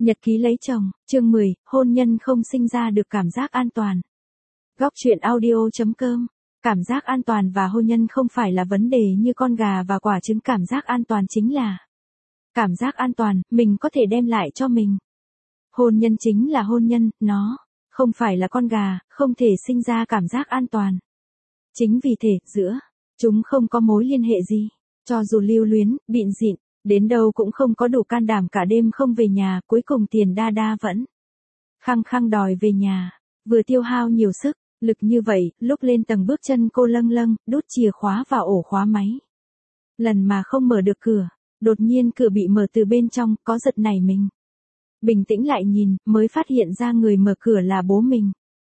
Nhật ký lấy chồng, chương 10, hôn nhân không sinh ra được cảm giác an toàn. Góc truyện audio.com. Cảm giác an toàn và hôn nhân không phải là vấn đề như con gà và quả trứng, cảm giác an toàn chính là cảm giác an toàn mình có thể đem lại cho mình. Hôn nhân chính là hôn nhân, nó không phải là con gà, không thể sinh ra cảm giác an toàn. Chính vì thế, giữa chúng không có mối liên hệ gì, cho dù lưu luyến, bịn dịn, đến đâu cũng không có đủ can đảm cả đêm không về nhà, cuối cùng Tiền Đa Đa vẫn khăng khăng đòi về nhà, vừa tiêu hao nhiều sức, lực như vậy, lúc lên tầng bước chân cô lâng lâng, đút chìa khóa vào ổ khóa máy. Lần mà không mở được cửa, đột nhiên cửa bị mở từ bên trong, có giật nảy mình. Bình tĩnh lại nhìn, mới phát hiện ra người mở cửa là bố mình.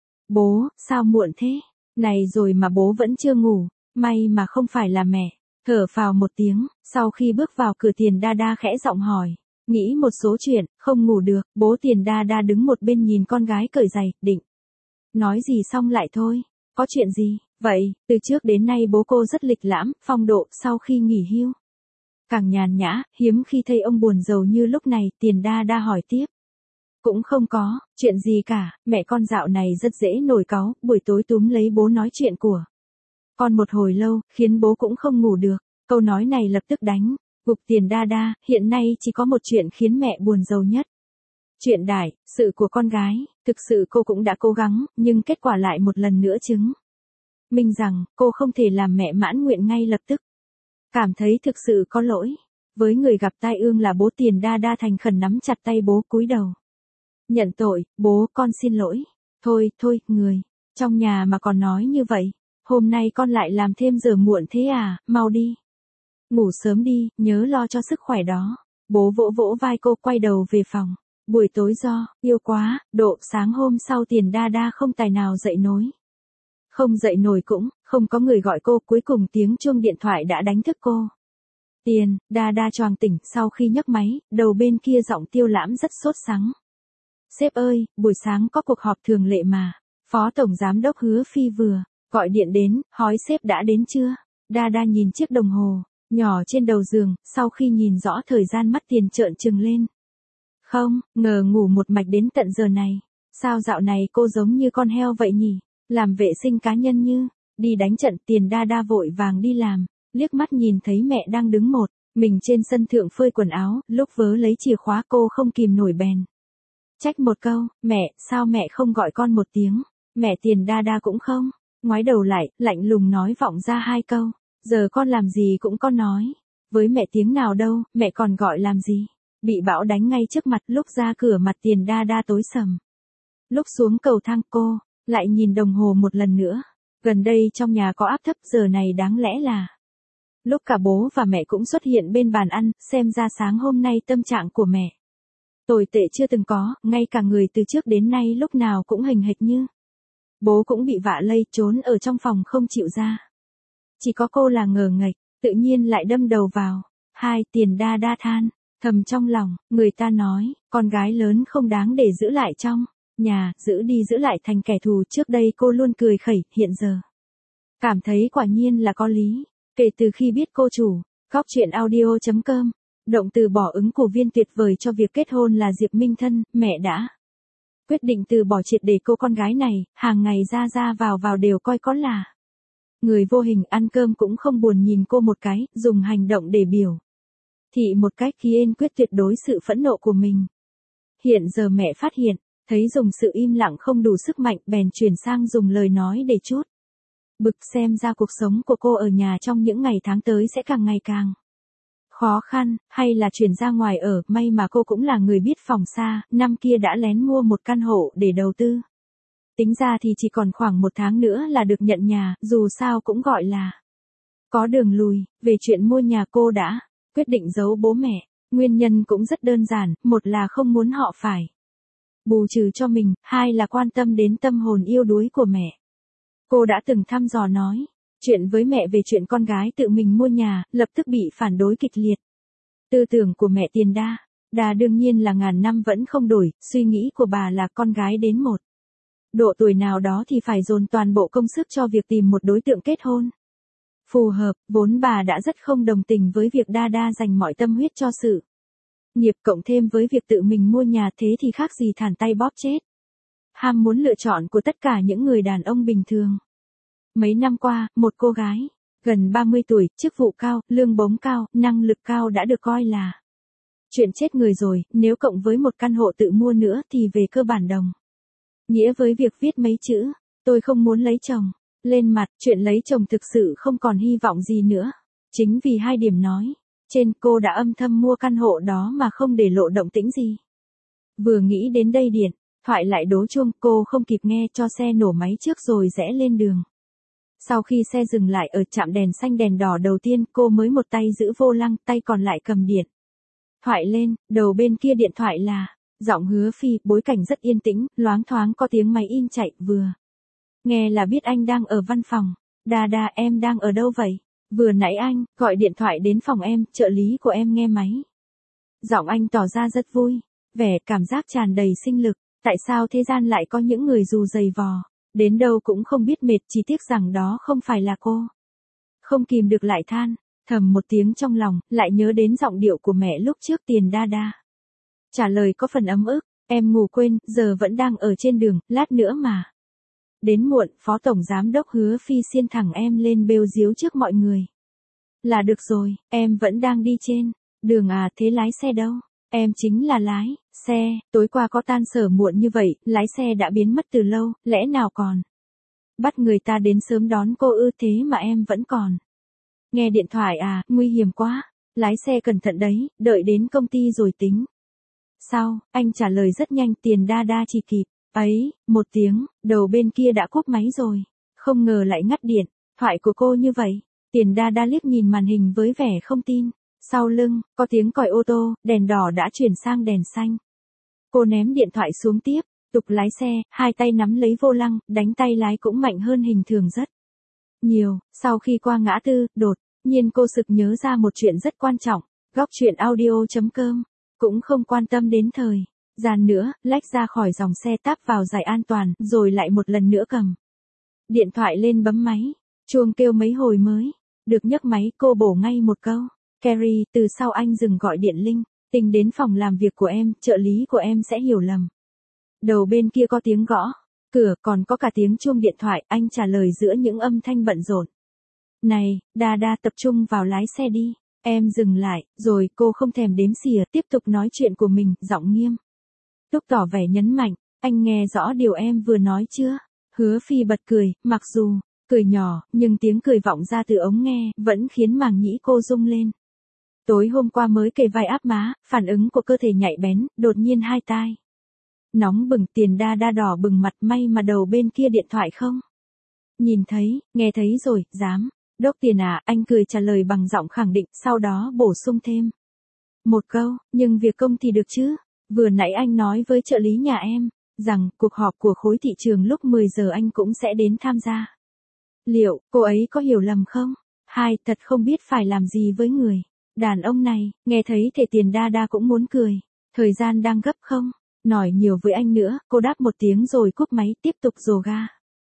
Bố, sao muộn thế? Này rồi mà bố vẫn chưa ngủ, may mà không phải là mẹ. Thở phào một tiếng, sau khi bước vào cửa Tiền Đa Đa khẽ giọng hỏi. Nghĩ một số chuyện, không ngủ được, bố Tiền Đa Đa đứng một bên nhìn con gái cởi giày, định nói gì xong lại thôi. Có chuyện gì? Vậy, từ trước đến nay bố cô rất lịch lãm, phong độ, sau khi nghỉ hưu càng nhàn nhã, hiếm khi thấy ông buồn rầu như lúc này. Tiền Đa Đa hỏi tiếp. Cũng không có, chuyện gì cả, mẹ con dạo này rất dễ nổi cáu, buổi tối túm lấy bố nói chuyện của con một hồi lâu, khiến bố cũng không ngủ được. Câu nói này lập tức đánh gục Tiền Đa Đa, hiện nay chỉ có một chuyện khiến mẹ buồn rầu nhất. Chuyện đại sự của con gái, thực sự cô cũng đã cố gắng, nhưng kết quả lại một lần nữa chứng minh rằng, cô không thể làm mẹ mãn nguyện ngay lập tức. Cảm thấy thực sự có lỗi với người gặp tai ương là bố. Tiền Đa Đa thành khẩn nắm chặt tay bố, cúi đầu nhận tội. Bố, con xin lỗi. Thôi, người trong nhà mà còn nói như vậy, hôm nay con lại làm thêm giờ muộn thế à, mau đi ngủ sớm đi, nhớ lo cho sức khỏe đó. Bố vỗ vỗ vai cô, quay đầu về phòng. Buổi tối do yêu quá độ, sáng hôm sau Tiền Đa Đa không tài nào dậy nối. Không dậy nổi cũng không có người gọi cô, cuối cùng tiếng chuông điện thoại đã đánh thức cô. Tiền Đa Đa choàng tỉnh, sau khi nhấc máy, đầu bên kia giọng Tiêu Lãm rất sốt sắng. Sếp ơi, buổi sáng có cuộc họp thường lệ mà. Phó Tổng Giám đốc Hứa Phi vừa gọi điện đến, hỏi sếp đã đến chưa. Đa Đa nhìn chiếc đồng hồ nhỏ trên đầu giường, sau khi nhìn rõ thời gian mắt Tiền trợn trừng lên. Không, ngờ ngủ một mạch đến tận giờ này. Sao dạo này cô giống như con heo vậy nhỉ? Làm vệ sinh cá nhân như đi đánh trận. Tiền Đa Đa vội vàng đi làm, liếc mắt nhìn thấy mẹ đang đứng một mình trên sân thượng phơi quần áo, lúc vớ lấy chìa khóa cô không kìm nổi bèn trách một câu. Mẹ, sao mẹ không gọi con một tiếng? Mẹ Tiền Đa Đa cũng không ngoái đầu lại, lạnh lùng nói vọng ra hai câu. Giờ con làm gì cũng con nói với mẹ tiếng nào đâu, mẹ còn gọi làm gì? Bị bão đánh ngay trước mặt, lúc ra cửa mặt Tiền Đa Đa tối sầm. Lúc xuống cầu thang cô lại nhìn đồng hồ một lần nữa. Gần đây trong nhà có áp thấp, giờ này đáng lẽ là lúc cả bố và mẹ cũng xuất hiện bên bàn ăn. Xem ra sáng hôm nay tâm trạng của mẹ tồi tệ chưa từng có, ngay cả người từ trước đến nay lúc nào cũng hình hệt như bố cũng bị vạ lây, trốn ở trong phòng không chịu ra. Chỉ có cô là ngờ nghệch, tự nhiên lại đâm đầu vào. Tiền Đa Đa than thầm trong lòng, người ta nói, con gái lớn không đáng để giữ lại trong nhà, giữ đi giữ lại thành kẻ thù. Trước đây cô luôn cười khẩy, hiện giờ cảm thấy quả nhiên là có lý. Kể từ khi biết cô chủ góc truyện audio.com động từ bỏ ứng cử viên tuyệt vời cho việc kết hôn là Diệp Minh Thân, mẹ đã quyết định từ bỏ triệt để cô con gái này. Hàng ngày ra ra vào đều coi có là người vô hình, ăn cơm cũng không buồn nhìn cô một cái, dùng hành động để biểu thị một cách kiên quyết tuyệt đối sự phẫn nộ của mình. Hiện giờ mẹ phát hiện, thấy dùng sự im lặng không đủ sức mạnh, bèn chuyển sang dùng lời nói để chút bực. Xem ra cuộc sống của cô ở nhà trong những ngày tháng tới sẽ càng ngày càng khó khăn, hay là chuyển ra ngoài ở. May mà cô cũng là người biết phòng xa, năm kia đã lén mua một căn hộ để đầu tư. Tính ra thì chỉ còn khoảng 1 tháng nữa là được nhận nhà, dù sao cũng gọi là có đường lùi. Về chuyện mua nhà cô đã quyết định giấu bố mẹ, nguyên nhân cũng rất đơn giản, một là không muốn họ phải bù trừ cho mình, hai là quan tâm đến tâm hồn yêu đuối của mẹ. Cô đã từng thăm dò nói chuyện với mẹ về chuyện con gái tự mình mua nhà, lập tức bị phản đối kịch liệt. Tư tưởng của mẹ Tiền Đa Đa đương nhiên là ngàn năm vẫn không đổi, suy nghĩ của bà là con gái đến một độ tuổi nào đó thì phải dồn toàn bộ công sức cho việc tìm một đối tượng kết hôn phù hợp. Vốn bà đã rất không đồng tình với việc Đa Đa dành mọi tâm huyết cho sự Nghiệp cộng thêm với việc tự mình mua nhà thế thì khác gì thản tay bóp chết. Ham muốn lựa chọn của tất cả những người đàn ông bình thường. Mấy năm qua, một cô gái, gần 30 tuổi, chức vụ cao, lương bổng cao, năng lực cao đã được coi là chuyện chết người rồi, nếu cộng với một căn hộ tự mua nữa thì về cơ bản đồng nghĩa với việc viết mấy chữ, tôi không muốn lấy chồng, lên mặt, chuyện lấy chồng thực sự không còn hy vọng gì nữa. Chính vì hai điểm nói trên, cô đã âm thầm mua căn hộ đó mà không để lộ động tĩnh gì. Vừa nghĩ đến đây điện thoại lại đổ chuông, cô không kịp nghe cho xe nổ máy trước rồi rẽ lên đường. Sau khi xe dừng lại ở trạm đèn xanh đèn đỏ đầu tiên, cô mới một tay giữ vô lăng, tay còn lại cầm điện thoại lên, đầu bên kia điện thoại là giọng Hứa Phi, bối cảnh rất yên tĩnh, loáng thoáng có tiếng máy in chạy, vừa nghe là biết anh đang ở văn phòng. Đa, em đang ở đâu vậy? Vừa nãy anh gọi điện thoại đến phòng em, trợ lý của em nghe máy. Giọng anh tỏ ra rất vui, vẻ cảm giác tràn đầy sinh lực. Tại sao thế gian lại có những người dù dày vò, đến đâu cũng không biết mệt, chỉ tiếc rằng đó không phải là cô. Không kìm được lại than thầm một tiếng trong lòng, lại nhớ đến giọng điệu của mẹ lúc trước. Tiền Đa trả lời có phần ấm ức, em ngủ quên, giờ vẫn đang ở trên đường, lát nữa mà đến muộn. Phó tổng giám đốc Hứa Phi xiên thẳng em lên bêu diếu trước mọi người. Là được rồi, em vẫn đang đi trên đường à, thế lái xe đâu? Em chính là lái xe, tối qua có tan sở muộn như vậy, lái xe đã biến mất từ lâu, lẽ nào còn bắt người ta đến sớm đón cô ư? Thế mà em vẫn còn nghe điện thoại à, nguy hiểm quá, lái xe cẩn thận đấy, đợi đến công ty rồi tính. Sao, anh trả lời rất nhanh. Tiền Đa chỉ kịp ấy một tiếng, đầu bên kia đã cúp máy rồi. Không ngờ lại ngắt điện thoại của cô như vậy. Tiền Đa liếc nhìn màn hình với vẻ không tin. Sau lưng, có tiếng còi ô tô, đèn đỏ đã chuyển sang đèn xanh. Cô ném điện thoại xuống tiếp, tục lái xe, hai tay nắm lấy vô lăng, đánh tay lái cũng mạnh hơn hình thường rất nhiều. Sau khi qua ngã tư, đột nhiên cô sực nhớ ra một chuyện rất quan trọng. Góc truyện audio.com cũng không quan tâm đến thời gian nữa, lách ra khỏi dòng xe táp vào giải an toàn, rồi lại một lần nữa cầm điện thoại lên bấm máy. Chuông kêu mấy hồi mới được nhấc máy, cô bổ ngay một câu. Carrie, từ sau anh dừng gọi điện linh tinh đến phòng làm việc của em, trợ lý của em sẽ hiểu lầm. Đầu bên kia có tiếng gõ cửa, còn có cả tiếng chuông điện thoại. Anh trả lời giữa những âm thanh bận rộn. Này, Đa tập trung vào lái xe đi. Em dừng lại, rồi cô không thèm đếm xỉa, tiếp tục nói chuyện của mình, giọng nghiêm túc tỏ vẻ nhấn mạnh. Anh nghe rõ điều em vừa nói chưa? Hứa Phi bật cười, mặc dù cười nhỏ, nhưng tiếng cười vọng ra từ ống nghe, vẫn khiến màng nhĩ cô rung lên. Tối hôm qua mới kề vai áp má, phản ứng của cơ thể nhạy bén, đột nhiên hai tai nóng bừng. Tiền Đa đỏ bừng mặt, may mà đầu bên kia điện thoại không nhìn thấy. Nghe thấy rồi, dám đốc tiền à? Anh cười trả lời bằng giọng khẳng định, sau đó bổ sung thêm một câu, nhưng việc công thì được chứ? Vừa nãy anh nói với trợ lý nhà em rằng cuộc họp của khối thị trường lúc 10 giờ anh cũng sẽ đến tham gia. Liệu cô ấy có hiểu lầm không? Hai, thật không biết phải làm gì với người đàn ông này. Nghe thấy thể Tiền Đa cũng muốn cười. Thời gian đang gấp không nói nhiều với anh nữa. Cô đáp một tiếng rồi cúp máy, tiếp tục dồ ga.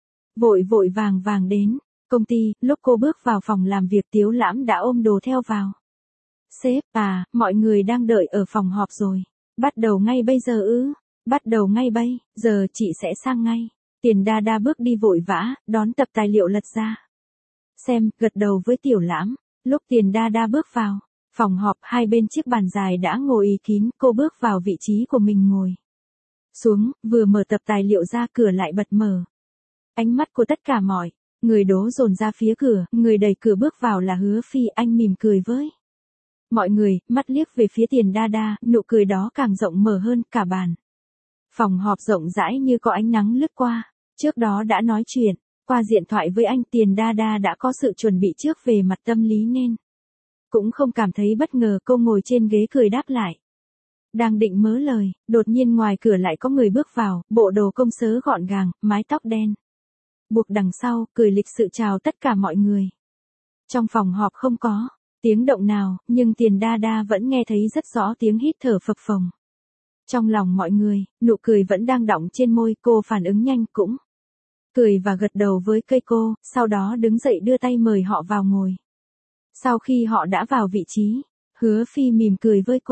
Vội vàng đến công ty. Lúc cô bước vào phòng làm việc, Tiếu Lãm đã ôm đồ theo vào. Sếp à, mọi người đang đợi ở phòng họp rồi. Bắt đầu ngay bây giờ ư? Bắt đầu ngay bây giờ, chị sẽ sang ngay. Tiền Đa bước đi vội vã, đón tập tài liệu lật ra xem, gật đầu với Tiểu Lãm. Lúc Tiền Đa bước vào phòng họp, hai bên chiếc bàn dài đã ngồi kín. Cô bước vào vị trí của mình ngồi xuống, vừa mở tập tài liệu ra, cửa lại bật mở. Ánh mắt của tất cả mọi người đổ dồn ra phía cửa. Người đẩy cửa bước vào là Hứa Phi. Anh mỉm cười với mọi người, mắt liếc về phía Tiền Đa, nụ cười đó càng rộng mở hơn. Cả bàn phòng họp rộng rãi như có ánh nắng lướt qua. Trước đó đã nói chuyện qua điện thoại với anh, Tiền Đa đã có sự chuẩn bị trước về mặt tâm lý nên cũng không cảm thấy bất ngờ. Cô ngồi trên ghế cười đáp lại. Đang định mớ lời, đột nhiên ngoài cửa lại có người bước vào, bộ đồ công sớ gọn gàng, mái tóc đen buộc đằng sau, cười lịch sự chào tất cả mọi người. Trong phòng họp không có tiếng động nào, nhưng Tiền Đa vẫn nghe thấy rất rõ tiếng hít thở phập phồng. Trong lòng mọi người, nụ cười vẫn đang đọng trên môi. Cô phản ứng nhanh, cũng cười và gật đầu với cây cô, sau đó đứng dậy đưa tay mời họ vào ngồi. Sau khi họ đã vào vị trí, Hứa Phi mỉm cười với cô.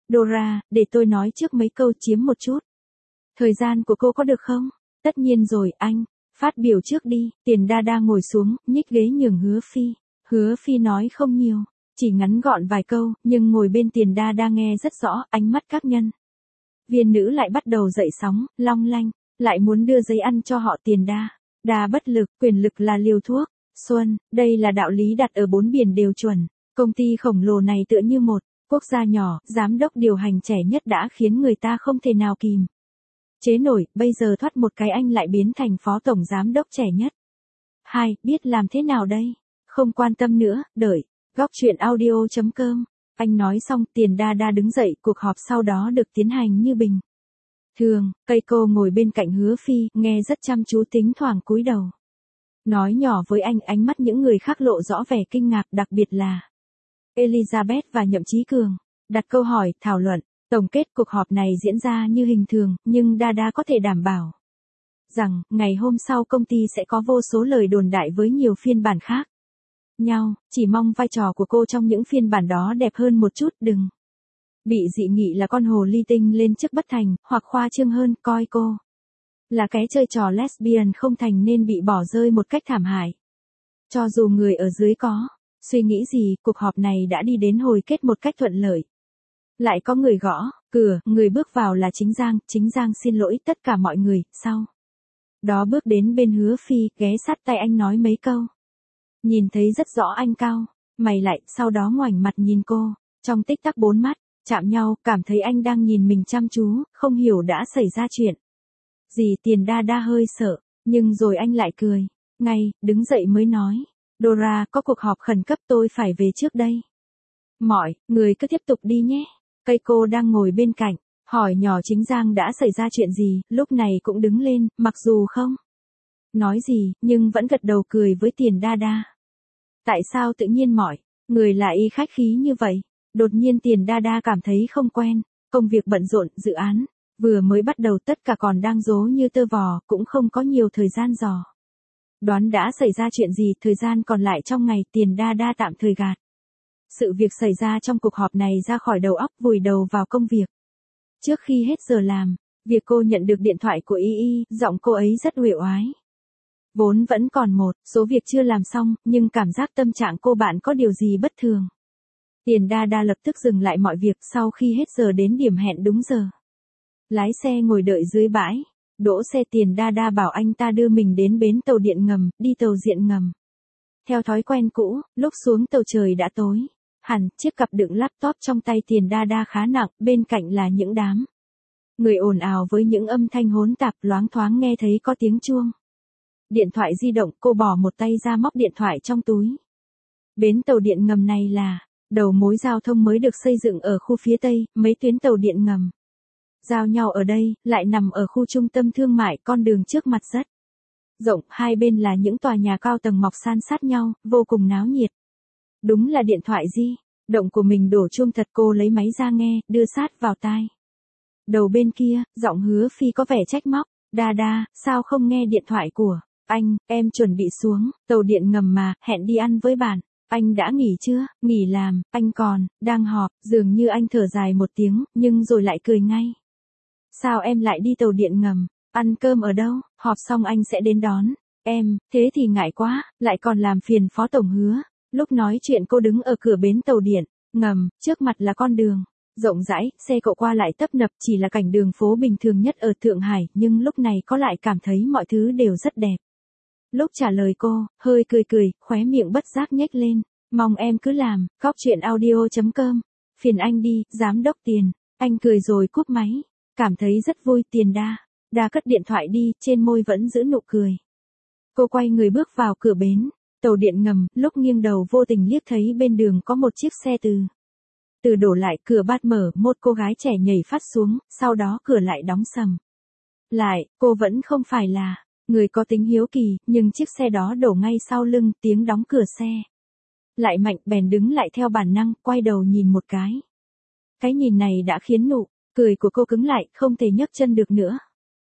Dora, để tôi nói trước mấy câu chiếm một chút. Thời gian của cô có được không? Tất nhiên rồi, anh. Phát biểu trước đi. Tiền Đa ngồi xuống, nhích ghế nhường Hứa Phi. Hứa Phi nói không nhiều, chỉ ngắn gọn vài câu, nhưng ngồi bên Tiền Đa nghe rất rõ ánh mắt các nhân viên nữ lại bắt đầu dậy sóng, long lanh, lại muốn đưa giấy ăn cho họ. Tiền Đa bất lực, quyền lực là liều thuốc. Xuân, đây là đạo lý đặt ở bốn biển đều chuẩn. Công ty khổng lồ này tựa như một quốc gia nhỏ, giám đốc điều hành trẻ nhất đã khiến người ta không thể nào kìm chế nổi, bây giờ thoát một cái anh lại biến thành phó tổng giám đốc trẻ nhất. Hai, biết làm thế nào đây? Không quan tâm nữa, đợi. Góc truyện audio.com. Anh nói xong, Tiền Đa đứng dậy, cuộc họp sau đó được tiến hành như bình thường. Cây cô ngồi bên cạnh Hứa Phi, nghe rất chăm chú, thỉnh thoảng cúi đầu nói nhỏ với anh, ánh mắt những người khác lộ rõ vẻ kinh ngạc, đặc biệt là Elizabeth và Nhậm Chí Cường. Đặt câu hỏi, thảo luận, tổng kết cuộc họp này diễn ra như hình thường, nhưng Đa có thể đảm bảo rằng, ngày hôm sau công ty sẽ có vô số lời đồn đại với nhiều phiên bản khác nhau, chỉ mong vai trò của cô trong những phiên bản đó đẹp hơn một chút, đừng bị dị nghị là con hồ ly tinh lên chức bất thành, hoặc khoa trương hơn, coi cô là cái chơi trò lesbian không thành nên bị bỏ rơi một cách thảm hại. Cho dù người ở dưới có suy nghĩ gì, cuộc họp này đã đi đến hồi kết một cách thuận lợi. Lại có người gõ cửa, người bước vào là Chính Giang xin lỗi tất cả mọi người, sau đó bước đến bên Hứa Phi, ghé sát tay anh nói mấy câu. Nhìn thấy rất rõ anh cau mày lại, sau đó ngoảnh mặt nhìn cô, trong tích tắc bốn mắt chạm nhau, cảm thấy anh đang nhìn mình chăm chú, không hiểu đã xảy ra chuyện gì. Tiền Đa hơi sợ, nhưng rồi anh lại cười ngay, đứng dậy mới nói, Dora, có cuộc họp khẩn cấp, tôi phải về trước đây. Mọi người cứ tiếp tục đi nhé. Cây cô đang ngồi bên cạnh, hỏi nhỏ Chính Giang đã xảy ra chuyện gì, lúc này cũng đứng lên, mặc dù không nói gì, nhưng vẫn gật đầu cười với Tiền Đa. Tại sao tự nhiên mọi người lại khách khí như vậy? Đột nhiên Tiền Đa cảm thấy không quen, công việc bận rộn, dự án vừa mới bắt đầu, tất cả còn đang rố như tơ vò, cũng không có nhiều thời gian dò đoán đã xảy ra chuyện gì. Thời gian còn lại trong ngày, Tiền Đa tạm thời gạt sự việc xảy ra trong cuộc họp này ra khỏi đầu óc, vùi đầu vào công việc. Trước khi hết giờ làm việc, cô nhận được điện thoại của Y, giọng cô ấy rất uể oải. Vốn vẫn còn một số việc chưa làm xong, nhưng cảm giác tâm trạng cô bạn có điều gì bất thường. Tiền Đa lập tức dừng lại mọi việc, sau khi hết giờ đến điểm hẹn đúng giờ. Lái xe ngồi đợi dưới bãi đỗ xe. Tiền Đa bảo anh ta đưa mình đến bến tàu điện ngầm, đi tàu điện ngầm. Theo thói quen cũ, lúc xuống tàu trời đã tối hẳn, chiếc cặp đựng laptop trong tay Tiền Đa khá nặng, bên cạnh là những đám người ồn ào với những âm thanh hỗn tạp, loáng thoáng nghe thấy có tiếng chuông điện thoại di động. Cô bỏ một tay ra móc điện thoại trong túi. Bến tàu điện ngầm này là đầu mối giao thông mới được xây dựng ở khu phía Tây, mấy tuyến tàu điện ngầm giao nhau ở đây, lại nằm ở khu trung tâm thương mại. Con đường trước mặt rất rộng, hai bên là những tòa nhà cao tầng mọc san sát nhau, vô cùng náo nhiệt. Đúng là điện thoại di động của mình đổ chuông thật. Cô lấy máy ra nghe, đưa sát vào tai. Đầu bên kia, giọng Hứa Phi có vẻ trách móc, Đa, sao không nghe điện thoại của anh? Em chuẩn bị xuống tàu điện ngầm mà, hẹn đi ăn với bạn. Anh đã nghỉ chưa? Nghỉ làm, anh còn đang họp. Dường như anh thở dài một tiếng, nhưng rồi lại cười ngay. Sao em lại đi tàu điện ngầm? Ăn cơm ở đâu? Họp xong anh sẽ đến đón em. Thế thì ngại quá, lại còn làm phiền phó tổng Hứa. Lúc nói chuyện cô đứng ở cửa bến tàu điện ngầm, trước mặt là con đường rộng rãi, xe cộ qua lại tấp nập, chỉ là cảnh đường phố bình thường nhất ở Thượng Hải, nhưng lúc này có lại cảm thấy mọi thứ đều rất đẹp. Lúc trả lời cô, hơi cười, khóe miệng bất giác nhếch lên. Mong em cứ làm. Góc truyện audio.com. Phiền anh đi, giám đốc Tiền. Anh cười rồi cúp máy. Cảm thấy rất vui. Tiền Đa cất điện thoại đi, trên môi vẫn giữ nụ cười. Cô quay người bước vào cửa bến tàu điện ngầm, lúc nghiêng đầu vô tình liếc thấy bên đường có một chiếc xe từ đổ lại, cửa bát mở, một cô gái trẻ nhảy phát xuống, sau đó cửa lại đóng sầm lại. Cô vẫn không phải là người có tính hiếu kỳ, nhưng chiếc xe đó đổ ngay sau lưng, tiếng đóng cửa xe lại mạnh, bèn đứng lại theo bản năng, quay đầu nhìn một cái. Cái nhìn này đã khiến nụ cười của cô cứng lại, không thể nhấc chân được nữa.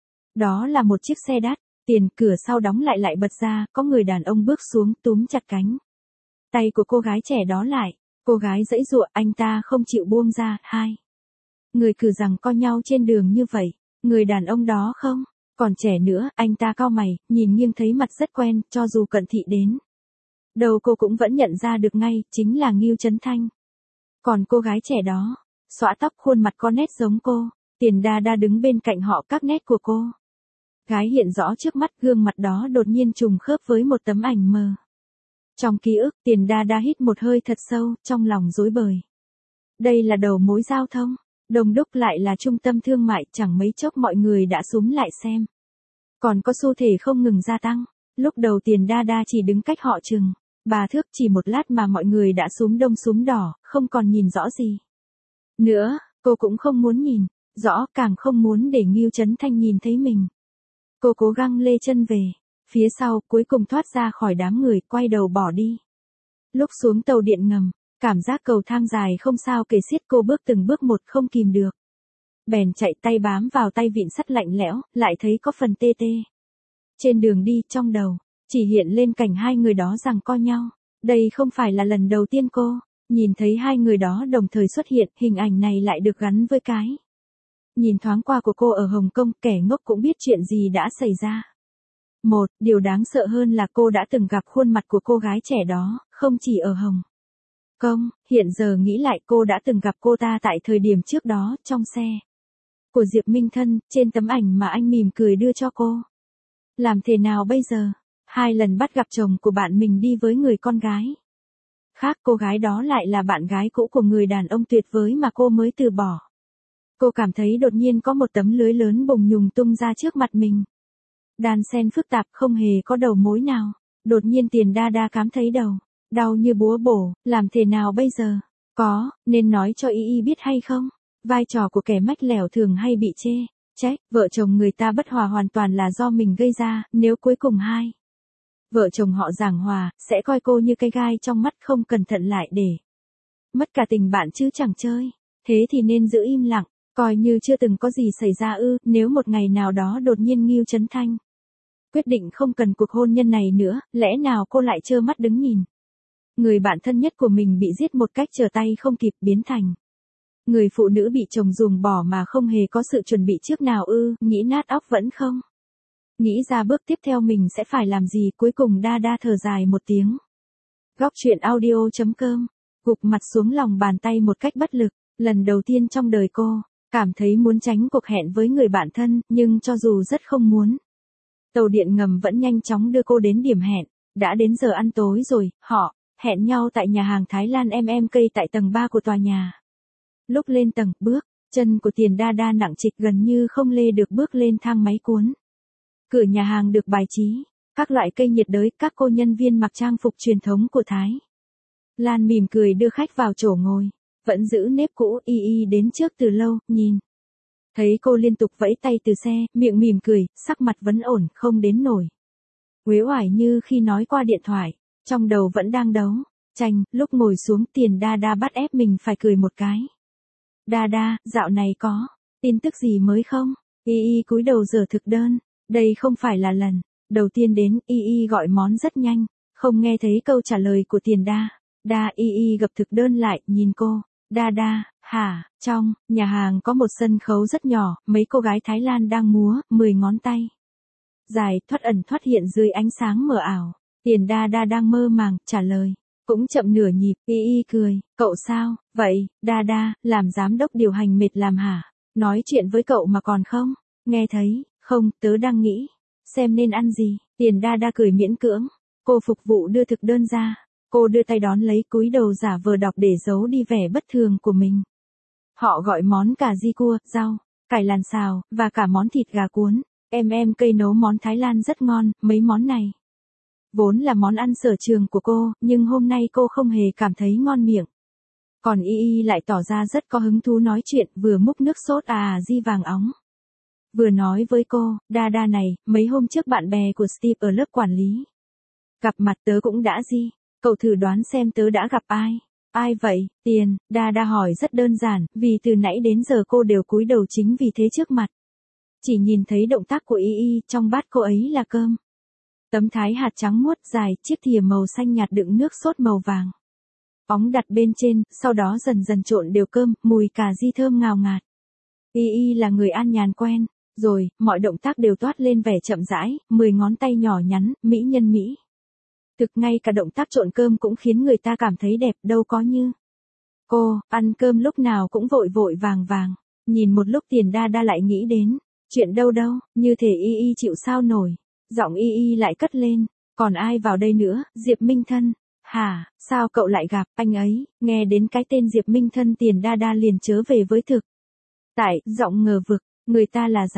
Đó là một chiếc xe đắt tiền, cửa sau đóng lại bật ra, có người đàn ông bước xuống, túm chặt cánh tay của cô gái trẻ đó lại. Cô gái giãy giụa, anh ta không chịu buông ra. Hai Người cử rằng co nhau trên đường như vậy, người đàn ông đó không? Còn trẻ nữa, anh ta cau mày, nhìn nghiêng thấy mặt rất quen, cho dù cận thị đến. Đầu cô cũng vẫn nhận ra được ngay, chính là Ngưu Chấn Thanh. Còn cô gái trẻ đó, xõa tóc khuôn mặt có nét giống cô, Tiền Đa Đa đứng bên cạnh họ các nét của cô. Gái hiện rõ trước mắt, gương mặt đó đột nhiên trùng khớp với một tấm ảnh mờ. Trong ký ức, Tiền Đa Đa hít một hơi thật sâu, trong lòng rối bời. Đây là đầu mối giao thông, Đông Đúc lại là trung tâm thương mại, chẳng mấy chốc mọi người đã xúm lại xem. Còn có xu thể không ngừng gia tăng, lúc đầu Tiền Đa Đa chỉ đứng cách họ chừng 3 thước, chỉ một lát mà mọi người đã xúm đông xúm đỏ, không còn nhìn rõ gì. Nữa, cô cũng không muốn nhìn rõ, càng không muốn để Ngưu Chấn Thanh nhìn thấy mình. Cô cố gắng lê chân về phía sau, cuối cùng thoát ra khỏi đám người, quay đầu bỏ đi. Lúc xuống tàu điện ngầm, cảm giác cầu thang dài không sao kể xiết, cô bước từng bước một không kìm được. Bèn chạy tay bám vào tay vịn sắt lạnh lẽo, lại thấy có phần tê tê. Trên đường đi, trong đầu chỉ hiện lên cảnh hai người đó giằng co nhau. Đây không phải là lần đầu tiên cô nhìn thấy hai người đó đồng thời xuất hiện, hình ảnh này lại được gắn với cái nhìn thoáng qua của cô ở Hồng Kông, kẻ ngốc cũng biết chuyện gì đã xảy ra. Điều đáng sợ hơn là cô đã từng gặp khuôn mặt của cô gái trẻ đó, không chỉ ở Hồng Kông, hiện giờ nghĩ lại cô đã từng gặp cô ta tại thời điểm trước đó, trong xe của Diệp Minh Thân, trên tấm ảnh mà anh mỉm cười đưa cho cô. Làm thế nào bây giờ? 2 lần bắt gặp chồng của bạn mình đi với người con gái khác, cô gái đó lại là bạn gái cũ của người đàn ông tuyệt vời mà cô mới từ bỏ. Cô cảm thấy đột nhiên có một tấm lưới lớn bùng nhùng tung ra trước mặt mình. Đan xen phức tạp, không hề có đầu mối nào. Đột nhiên Tiền Đa Đa cảm thấy đầu đau như búa bổ, làm thế nào bây giờ? Nên nói cho Y biết hay không? Vai trò của kẻ mách lẻo thường hay bị chê trách, vợ chồng người ta bất hòa hoàn toàn là do mình gây ra, nếu cuối cùng hai vợ chồng họ giảng hòa, sẽ coi cô như cây gai trong mắt, không cẩn thận lại để mất cả tình bạn chứ chẳng chơi. Thế thì nên giữ im lặng, coi như chưa từng có gì xảy ra ư. Nếu một ngày nào đó đột nhiên Ngưu Chấn Thanh quyết định không cần cuộc hôn nhân này nữa, lẽ nào cô lại trơ mắt đứng nhìn người bạn thân nhất của mình bị giết một cách trở tay không kịp, biến thành người phụ nữ bị chồng ruồng bỏ mà không hề có sự chuẩn bị trước nào ư? Nghĩ nát óc vẫn không nghĩ ra bước tiếp theo mình sẽ phải làm gì. Cuối cùng Đa Đa thở dài một tiếng. Góc truyện audio.com, gục mặt xuống lòng bàn tay một cách bất lực. Lần đầu tiên trong đời cô cảm thấy muốn tránh cuộc hẹn với người bạn thân, nhưng cho dù rất không muốn, tàu điện ngầm vẫn nhanh chóng đưa cô đến điểm hẹn. Đã đến giờ ăn tối rồi, họ hẹn nhau tại nhà hàng Thái Lan MMK tại tầng 3 của tòa nhà. Lúc lên tầng, bước chân của Tiền Đa Đa nặng trịch, gần như không lê được bước lên thang máy cuốn. Cửa nhà hàng được bài trí các loại cây nhiệt đới, các cô nhân viên mặc trang phục truyền thống của Thái Lan mỉm cười đưa khách vào chỗ ngồi. Vẫn giữ nếp cũ, Y đến trước từ lâu, nhìn thấy cô liên tục vẫy tay từ xe, miệng mỉm cười, sắc mặt vẫn ổn, không đến nổi uể oải như khi nói qua điện thoại. Trong đầu vẫn đang đấu tranh. Lúc ngồi xuống, Tiền Đa Đa bắt ép mình phải cười một cái. Đa Đa, dạo này có tin tức gì mới không? Y cúi đầu dở thực đơn. Đây không phải là lần đầu tiên đến, Y gọi món rất nhanh, không nghe thấy câu trả lời của Tiền Đa Đa. Y gập thực đơn lại, nhìn cô. Đa Đa, hả? Trong nhà hàng có một sân khấu rất nhỏ, mấy cô gái Thái Lan đang múa, 10 ngón tay dài, thoát ẩn thoát hiện dưới ánh sáng mờ ảo. Tiền Đa Đa đang mơ màng, trả lời cũng chậm nửa nhịp. Y cười, cậu sao vậy? Đa Đa, làm giám đốc điều hành mệt làm hả? Nói chuyện với cậu mà còn không nghe thấy. Không, tớ đang nghĩ xem nên ăn gì. Tiền Đa Đa cười miễn cưỡng. Cô phục vụ đưa thực đơn ra. Cô đưa tay đón lấy, cúi đầu giả vờ đọc để giấu đi vẻ bất thường của mình. Họ gọi món cà ri cua, rau cải làn xào, và cả món thịt gà cuốn. Cây nấu món Thái Lan rất ngon. Mấy món này vốn là món ăn sở trường của cô, nhưng hôm nay cô không hề cảm thấy ngon miệng. Còn Y lại tỏ ra rất có hứng thú nói chuyện, vừa múc nước sốt di vàng óng, vừa nói với cô. Đa Đa này, mấy hôm trước bạn bè của Steve ở lớp quản lý gặp mặt tớ cũng đã cậu thử đoán xem tớ đã gặp ai? Ai vậy? Tiền Đa Đa hỏi rất đơn giản, vì từ nãy đến giờ cô đều cúi đầu, chính vì thế trước mặt chỉ nhìn thấy động tác của Y. Trong bát cô ấy là cơm tấm thái hạt trắng muốt dài, chiếc thìa màu xanh nhạt đựng nước sốt màu vàng óng đặt bên trên, sau đó dần dần trộn đều cơm, mùi cà ri thơm ngào ngạt Y Y là người an nhàn quen, rồi, mọi động tác đều toát lên vẻ chậm rãi, 10 ngón tay nhỏ nhắn, mỹ nhân Mỹ. Thực ngay cả động tác trộn cơm cũng khiến người ta cảm thấy đẹp, đâu có như. Cô, ăn cơm lúc nào cũng vội vội vàng vàng, nhìn một lúc Tiền Đa Đa lại nghĩ đến, chuyện đâu đâu, như thể Y Y chịu sao nổi. Giọng Y Y lại cất lên, còn ai vào đây nữa, Diệp Minh Thân. Hả, sao cậu lại gặp anh ấy? Nghe đến cái tên Diệp Minh Thân Tiền Đa Đa liền chớ về với thực. Tại, giọng ngờ vực, người ta là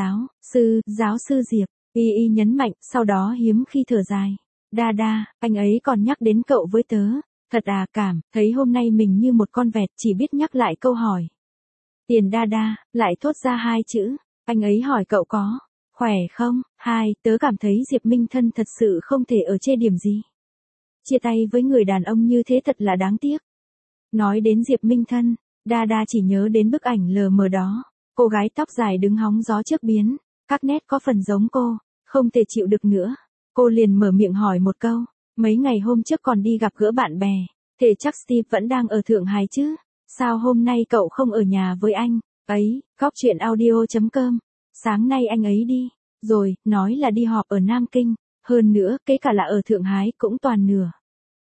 giáo sư Diệp. Y Y nhấn mạnh, sau đó hiếm khi thở dài. Đa Đa, anh ấy còn nhắc đến cậu với tớ. Thật à, cảm, thấy hôm nay mình như một con vẹt chỉ biết nhắc lại câu hỏi. Tiền Đa Đa, lại thốt ra 2 chữ. Anh ấy hỏi cậu có khỏe không? Tớ cảm thấy Diệp Minh Thân thật sự không thể ở chê điểm gì. Chia tay với người đàn ông như thế thật là đáng tiếc. Nói đến Diệp Minh Thân, Đa Đa chỉ nhớ đến bức ảnh lờ mờ đó. Cô gái tóc dài đứng hóng gió trước biến, các nét có phần giống cô, không thể chịu được nữa. Cô liền mở miệng hỏi một câu, mấy ngày hôm trước còn đi gặp gỡ bạn bè, thế chắc Steve vẫn đang ở Thượng Hải chứ? Sao hôm nay cậu không ở nhà với anh ấy? Góc chuyện audio.com. Sáng nay anh ấy đi rồi, nói là đi họp ở Nam Kinh, hơn nữa, kể cả là ở Thượng Hải cũng toàn nửa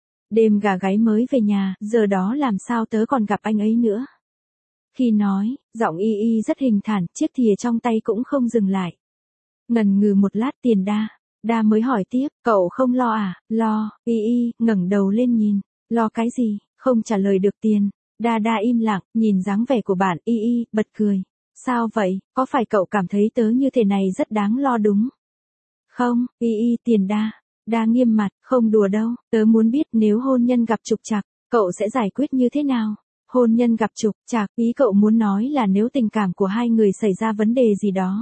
đêm gà gáy mới về nhà, giờ đó làm sao tớ còn gặp anh ấy nữa. Khi nói, giọng Y Y rất bình thản, chiếc thìa trong tay cũng không dừng lại. Ngần ngừ một lát Tiền Đa Đa mới hỏi tiếp, cậu không lo à? Lo. Y Y ngẩng đầu lên nhìn, lo cái gì? Không trả lời được Tiền Đa Đa im lặng, nhìn dáng vẻ của bạn. Y Y bật cười. Sao vậy, có phải cậu cảm thấy tớ như thế này rất đáng lo đúng không? Y Y Tiền Đa Đa nghiêm mặt, không đùa đâu, tớ muốn biết nếu hôn nhân gặp trục trặc, cậu sẽ giải quyết như thế nào? Hôn nhân gặp trục trặc, ý cậu muốn nói là nếu tình cảm của hai người xảy ra vấn đề gì đó.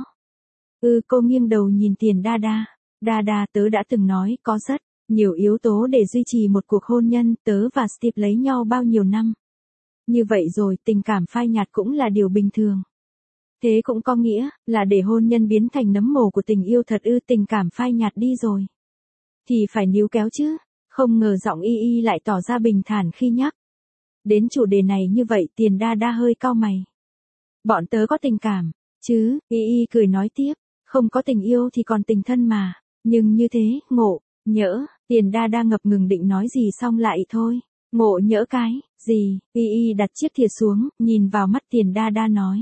Cô nghiêng đầu nhìn Tiền Đa Đa. Đa Đa, tớ đã từng nói, có rất nhiều yếu tố để duy trì một cuộc hôn nhân, tớ và Steve lấy nhau bao nhiêu năm. Như vậy rồi, tình cảm phai nhạt cũng là điều bình thường. Thế cũng có nghĩa, là để hôn nhân biến thành nấm mồ của tình yêu thật tình cảm phai nhạt đi rồi. Thì phải níu kéo chứ, không ngờ giọng Y Y lại tỏ ra bình thản khi nhắc. Đến chủ đề này như vậy Tiền Đa Đa hơi cau mày. Bọn tớ có tình cảm, chứ, Y Y cười nói tiếp, không có tình yêu thì còn tình thân mà, nhưng như thế, ngộ, nhỡ, Tiền Đa Đa ngập ngừng định nói gì xong lại thôi, ngộ nhỡ cái, gì, Y Y đặt chiếc thìa xuống, nhìn vào mắt Tiền Đa Đa nói.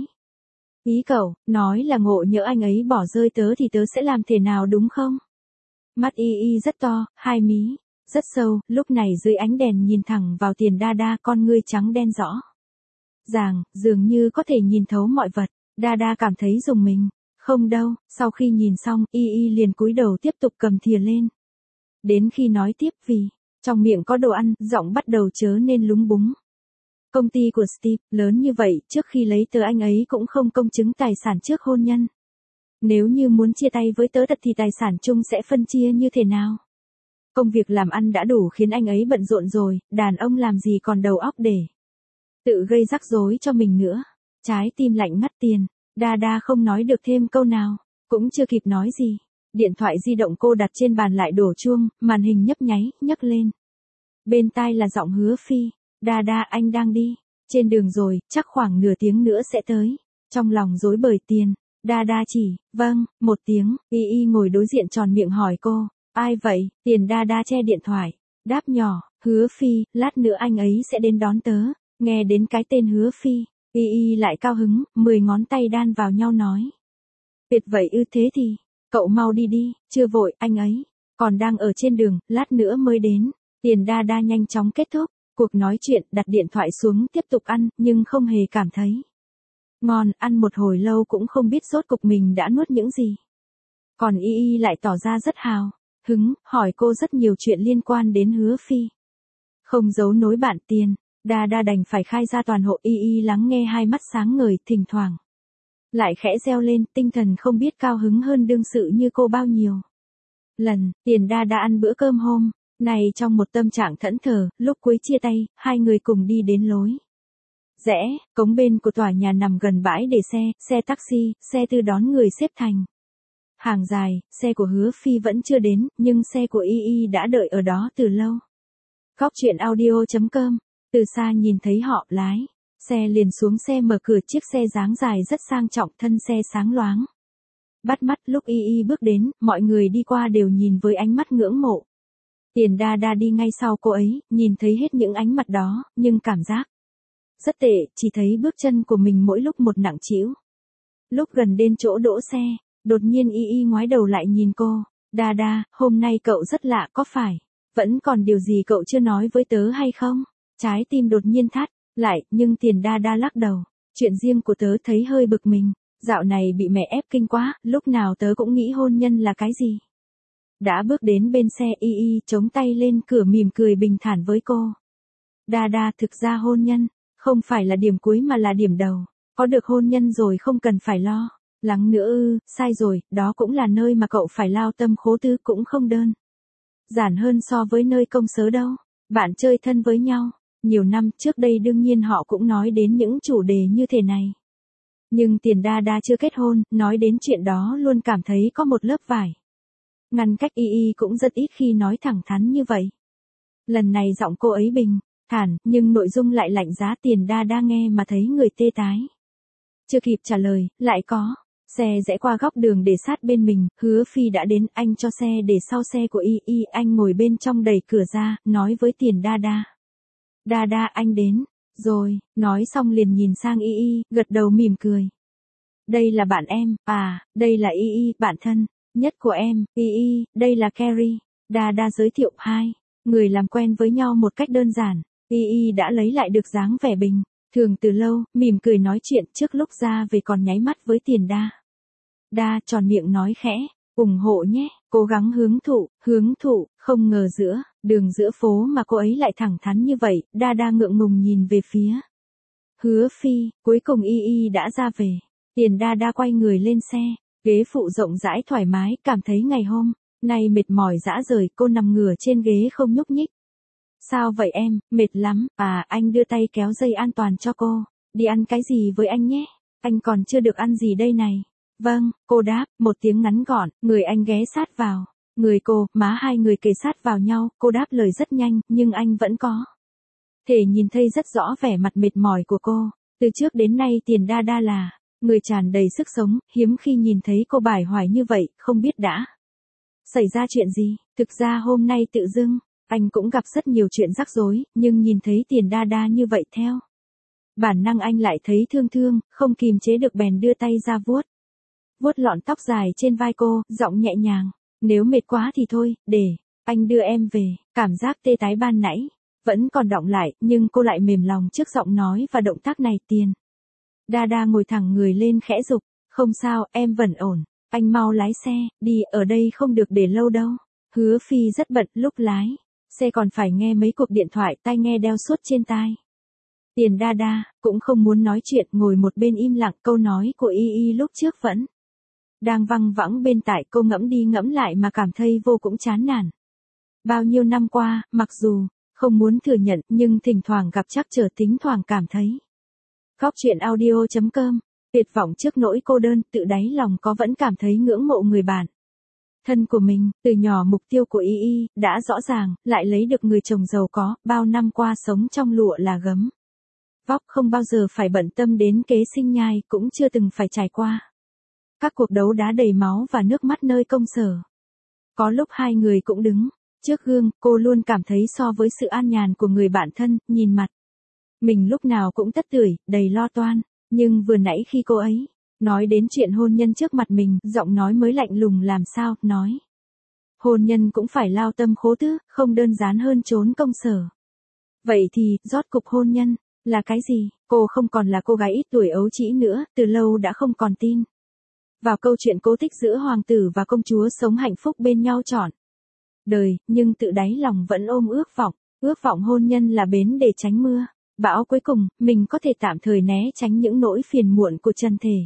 Ý cậu, nói là ngộ nhỡ anh ấy bỏ rơi tớ thì tớ sẽ làm thế nào đúng không? Mắt Y Y rất to, hai mí rất sâu, lúc này dưới ánh đèn nhìn thẳng vào Tiền Đa Đa, con ngươi trắng đen rõ ràng, dường như có thể nhìn thấu mọi vật. Đa Đa cảm thấy rùng mình. Không đâu, sau khi nhìn xong, Y Y liền cúi đầu tiếp tục cầm thìa lên. Đến khi nói tiếp vì trong miệng có đồ ăn, giọng bắt đầu trở nên lúng búng. Công ty của Steve, lớn như vậy, trước khi lấy tớ anh ấy cũng không công chứng tài sản trước hôn nhân. Nếu như muốn chia tay với tớ thật thì tài sản chung sẽ phân chia như thế nào? Công việc làm ăn đã đủ khiến anh ấy bận rộn rồi, đàn ông làm gì còn đầu óc để tự gây rắc rối cho mình nữa. Trái tim lạnh ngắt. Tiền Đa Đa không nói được thêm câu nào, cũng chưa kịp nói gì. Điện thoại di động cô đặt trên bàn lại đổ chuông, màn hình nhấp nháy, nhấc lên. Bên tai là giọng Hứa Phi. Đa Đa, anh đang đi trên đường rồi, chắc khoảng nửa tiếng nữa sẽ tới. Trong lòng rối bời. Tiền Đa Đa chỉ, vâng, một tiếng. Y Y ngồi đối diện tròn miệng hỏi cô, ai vậy? Tiền Đa Đa che điện thoại, đáp nhỏ, Hứa Phi, lát nữa anh ấy sẽ đến đón tớ. Nghe đến cái tên Hứa Phi, Y Y lại cao hứng, 10 ngón tay đan vào nhau nói. Tuyệt vậy thế thì, cậu mau đi đi, chưa vội, anh ấy còn đang ở trên đường, lát nữa mới đến. Tiền Đa Đa nhanh chóng kết thúc cuộc nói chuyện, đặt điện thoại xuống tiếp tục ăn, nhưng không hề cảm thấy ngon, ăn một hồi lâu cũng không biết rốt cục mình đã nuốt những gì. Còn Y Y lại tỏ ra rất hào hứng, hỏi cô rất nhiều chuyện liên quan đến Hứa Phi. Không giấu nối bạn. Tiền Đa Đa đành phải khai ra toàn hộ. Y Y lắng nghe hai mắt sáng ngời, thỉnh thoảng lại khẽ reo lên, tinh thần không biết cao hứng hơn đương sự như cô bao nhiêu lần. Tiền Đa Đa ăn bữa cơm hôm này trong một tâm trạng thẫn thờ. Lúc cuối chia tay, hai người cùng đi đến lối rẽ, cống bên của tòa nhà nằm gần bãi để xe taxi, xe tư đón người xếp thành hàng dài. Xe của Hứa Phi vẫn chưa đến, nhưng xe của Y Y đã đợi ở đó từ lâu. Góc chuyện audio.com. Từ xa nhìn thấy họ lái Xe liền xuống xe mở cửa, chiếc xe dáng dài rất sang trọng, thân xe sáng loáng. Bắt mắt, lúc Y Y bước đến, mọi người đi qua đều nhìn với ánh mắt ngưỡng mộ. Tiền Đa Đa đi ngay sau cô ấy, nhìn thấy hết những ánh mặt đó, nhưng cảm giác rất tệ, chỉ thấy bước chân của mình mỗi lúc một nặng trĩu. Lúc gần đến chỗ đỗ xe, đột nhiên Y Y ngoái đầu lại nhìn cô. Đa Đa, hôm nay cậu rất lạ có phải? Vẫn còn điều gì cậu chưa nói với tớ hay không? Trái tim đột nhiên thắt lại, nhưng Tiền Đa Đa lắc đầu. Chuyện riêng của tớ thấy hơi bực mình. Dạo này bị mẹ ép kinh quá, lúc nào tớ cũng nghĩ hôn nhân là cái gì. Đã bước đến bên xe, Y Y chống tay lên cửa mỉm cười bình thản với cô. Đa Đa, thực ra hôn nhân không phải là điểm cuối mà là điểm đầu. Có được hôn nhân rồi không cần phải lo lắng nữa ư? Sai rồi, đó cũng là nơi mà cậu phải lao tâm khổ tứ, cũng không đơn giản hơn so với nơi công sở đâu. Bạn chơi thân với nhau nhiều năm, trước đây đương nhiên họ cũng nói đến những chủ đề như thế này. Nhưng Tiền Đa Đa chưa kết hôn, nói đến chuyện đó luôn cảm thấy có một lớp vải ngăn cách. Y Y cũng rất ít khi nói thẳng thắn như vậy. Lần này giọng cô ấy bình thản, nhưng nội dung lại lạnh giá. Tiền Đa Đa nghe mà thấy người tê tái. Chưa kịp trả lời, lại có xe rẽ qua góc đường để sát bên mình. Hứa Phi đã đến, anh cho xe để sau xe của Y Y. Anh ngồi bên trong đẩy cửa ra, nói với Tiền Đa Đa. Đa Đa, anh đến rồi. Nói xong liền nhìn sang Y Y, gật đầu mỉm cười. Đây là bạn em, đây là Y Y, bạn thân nhất của em. Y Y, đây là Carrie. Đa Đa giới thiệu hai người làm quen với nhau một cách đơn giản. Y Y đã lấy lại được dáng vẻ bình thường từ lâu, mỉm cười nói chuyện. Trước lúc ra về còn nháy mắt với Tiền Đa Đa, tròn miệng nói khẽ, ủng hộ nhé, cố gắng hướng thụ. Không ngờ giữa phố mà cô ấy lại thẳng thắn như vậy. Đa Đa ngượng ngùng nhìn về phía Hứa Phi. Cuối cùng Y Y đã ra về. Tiền Đa Đa quay người lên xe, ghế phụ rộng rãi thoải mái, cảm thấy ngày hôm nay mệt mỏi rã rời. Cô nằm ngửa trên ghế không nhúc nhích. Sao vậy em, mệt lắm? Anh đưa tay kéo dây an toàn cho cô. Đi ăn cái gì với anh nhé? Anh còn chưa được ăn gì đây này. Vâng, cô đáp, một tiếng ngắn gọn. Người anh ghé sát vào người cô, má hai người kề sát vào nhau. Cô đáp lời rất nhanh, nhưng anh vẫn có thể nhìn thấy rất rõ vẻ mặt mệt mỏi của cô. Từ trước đến nay Tiền Đa Đa là người tràn đầy sức sống, hiếm khi nhìn thấy cô bải hoài như vậy. Không biết đã xảy ra chuyện gì. Thực ra hôm nay tự dưng anh cũng gặp rất nhiều chuyện rắc rối, nhưng nhìn thấy Tiền Đa Đa như vậy theo bản năng anh lại thấy thương, không kìm chế được bèn đưa tay ra vuốt lọn tóc dài trên vai cô, giọng nhẹ nhàng. Nếu mệt quá thì thôi, để anh đưa em về. Cảm giác tê tái ban nãy vẫn còn đọng lại, nhưng cô lại mềm lòng trước giọng nói và động tác này. Tiền Đa Đa ngồi thẳng người lên khẽ giục. Không sao, em vẫn ổn. Anh mau lái xe đi, ở đây không được để lâu đâu. Hứa Phi rất bận, lúc lái xe còn phải nghe mấy cuộc điện thoại, tai nghe đeo suốt trên tai. Tiền Đa Đa cũng không muốn nói chuyện, ngồi một bên im lặng. Câu nói của Y Y lúc trước vẫn đang văng vẳng bên tai. Cô ngẫm đi ngẫm lại mà cảm thấy vô cùng chán nản. Bao nhiêu năm qua, mặc dù không muốn thừa nhận, nhưng thỉnh thoảng gặp trắc trở, thỉnh thoảng cảm thấy. Góc truyện audio.com, tuyệt vọng trước nỗi cô đơn, tự đáy lòng có vẫn cảm thấy ngưỡng mộ người bạn thân của mình. Từ nhỏ mục tiêu của Y Y đã rõ ràng, lại lấy được người chồng giàu có, bao năm qua sống trong lụa là gấm vóc, không bao giờ phải bận tâm đến kế sinh nhai, cũng chưa từng phải trải qua các cuộc đấu đá đầy máu và nước mắt nơi công sở. Có lúc hai người cũng đứng trước gương, cô luôn cảm thấy so với sự an nhàn của người bạn thân, nhìn mặt mình lúc nào cũng tất tưởi, đầy lo toan. Nhưng vừa nãy khi cô ấy nói đến chuyện hôn nhân trước mặt mình, giọng nói mới lạnh lùng làm sao. Nói hôn nhân cũng phải lao tâm khổ tứ, không đơn giản hơn trốn công sở. Vậy thì, rốt cục hôn nhân là cái gì? Cô không còn là cô gái ít tuổi ấu trĩ nữa, từ lâu đã không còn tin vào câu chuyện cố tích giữa hoàng tử và công chúa sống hạnh phúc bên nhau trọn đời, nhưng tự đáy lòng vẫn ôm ước vọng hôn nhân là bến để tránh mưa bão. Cuối cùng, mình có thể tạm thời né tránh những nỗi phiền muộn của chân thể.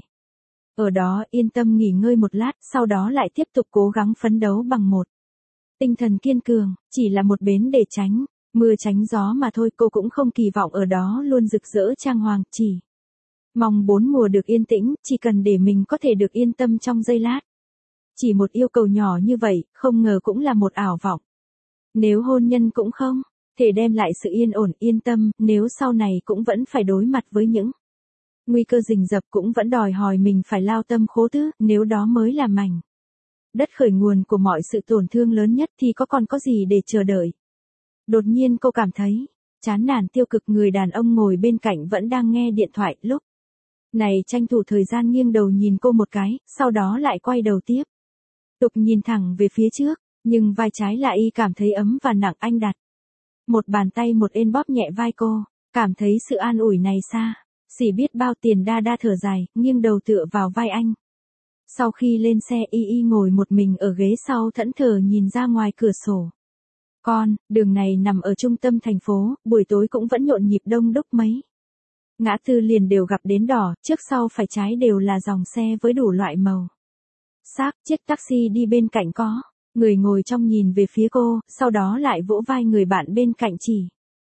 Ở đó yên tâm nghỉ ngơi một lát, sau đó lại tiếp tục cố gắng phấn đấu bằng một tinh thần kiên cường. Chỉ là một bến để tránh mưa tránh gió mà thôi. Cô cũng không kỳ vọng ở đó luôn rực rỡ trang hoàng, chỉ mong bốn mùa được yên tĩnh, chỉ cần để mình có thể được yên tâm trong giây lát. Chỉ một yêu cầu nhỏ như vậy, không ngờ cũng là một ảo vọng. Nếu hôn nhân cũng không thể đem lại sự yên ổn yên tâm, nếu sau này cũng vẫn phải đối mặt với những nguy cơ rình rập cũng vẫn đòi hỏi mình phải lao tâm khổ tứ, nếu đó mới là mảnh đất khởi nguồn của mọi sự tổn thương lớn nhất thì còn có gì để chờ đợi. Đột nhiên cô cảm thấy chán nản tiêu cực, người đàn ông ngồi bên cạnh vẫn đang nghe điện thoại, lúc này tranh thủ thời gian nghiêng đầu nhìn cô một cái, sau đó lại quay đầu tiếp tục nhìn thẳng về phía trước, nhưng vai trái lại cảm thấy ấm và nặng. Anh đặt một bàn tay một ên bóp nhẹ vai cô, cảm thấy sự an ủi này xa xỉ biết bao. Tiền đa đa thở dài, nghiêng đầu tựa vào vai anh. Sau khi lên xe y ngồi một mình ở ghế sau thẫn thờ nhìn ra ngoài cửa sổ. Đường này nằm ở trung tâm thành phố, buổi tối cũng vẫn nhộn nhịp đông đúc mấy ngã tư liền đều gặp đến đỏ, trước sau phải trái đều là dòng xe với đủ loại màu sắc. Chiếc taxi đi bên cạnh có người ngồi trong nhìn về phía cô, sau đó lại vỗ vai người bạn bên cạnh chỉ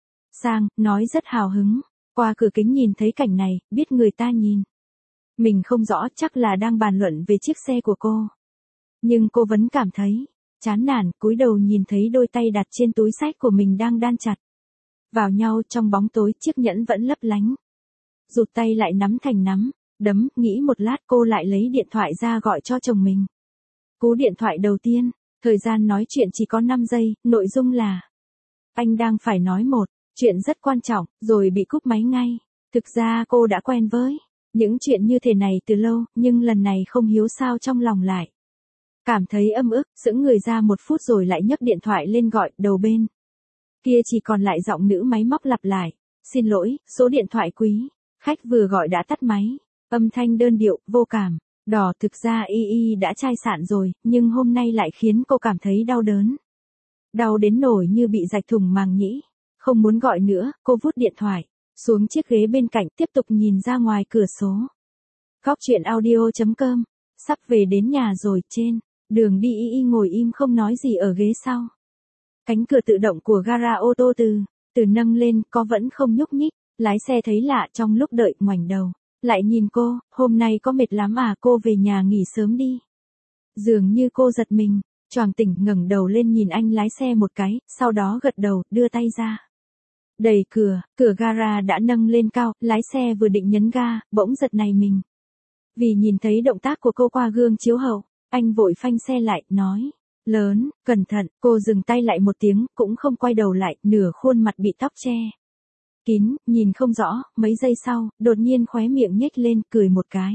sang, nói rất hào hứng. Qua cửa kính nhìn thấy cảnh này, biết người ta nhìn mình không rõ, chắc là đang bàn luận về chiếc xe của cô. Nhưng cô vẫn cảm thấy chán nản, cúi đầu nhìn thấy đôi tay đặt trên túi xách của mình đang đan chặt vào nhau trong bóng tối, chiếc nhẫn vẫn lấp lánh. Rụt tay lại nắm thành nắm đấm, nghĩ một lát cô lại lấy điện thoại ra gọi cho chồng mình. Cú điện thoại đầu tiên, thời gian nói chuyện chỉ có 5 giây, nội dung là anh đang phải nói một chuyện rất quan trọng, rồi bị cúp máy ngay. Thực ra cô đã quen với những chuyện như thế này từ lâu, nhưng lần này không hiểu sao trong lòng lại cảm thấy âm ức, sững người ra một phút rồi lại nhấc điện thoại lên gọi. Đầu bên kia chỉ còn lại giọng nữ máy móc lặp lại, xin lỗi, số điện thoại quý khách vừa gọi đã tắt máy. Âm thanh đơn điệu, vô cảm. Đỏ, thực ra y đã chai sạn rồi, nhưng hôm nay lại khiến cô cảm thấy đau đớn. Đau đến nổi như bị rạch thủng màng nhĩ. Không muốn gọi nữa, cô vút điện thoại xuống chiếc ghế bên cạnh, tiếp tục nhìn ra ngoài cửa sổ. Góc truyện audio.com. Sắp về đến nhà rồi. Trên đường đi y ngồi im không nói gì ở ghế sau. Cánh cửa tự động của gara ô tô từ nâng lên, có vẫn không nhúc nhích. Lái xe thấy lạ, trong lúc đợi ngoảnh đầu lại nhìn cô. Hôm nay có mệt lắm à? Cô về nhà nghỉ sớm đi. Dường như cô giật mình, choàng tỉnh, ngẩng đầu lên nhìn anh lái xe một cái, sau đó gật đầu, đưa tay ra đẩy cửa gara đã nâng lên cao. Lái xe vừa định nhấn ga, bỗng giật nảy mình vì nhìn thấy động tác của cô qua gương chiếu hậu. Anh vội phanh xe lại, nói lớn, cẩn thận. Cô dừng tay lại một tiếng, cũng không quay đầu lại, nửa khuôn mặt bị tóc che kín, nhìn không rõ. Mấy giây sau, đột nhiên khóe miệng nhếch lên, cười một cái.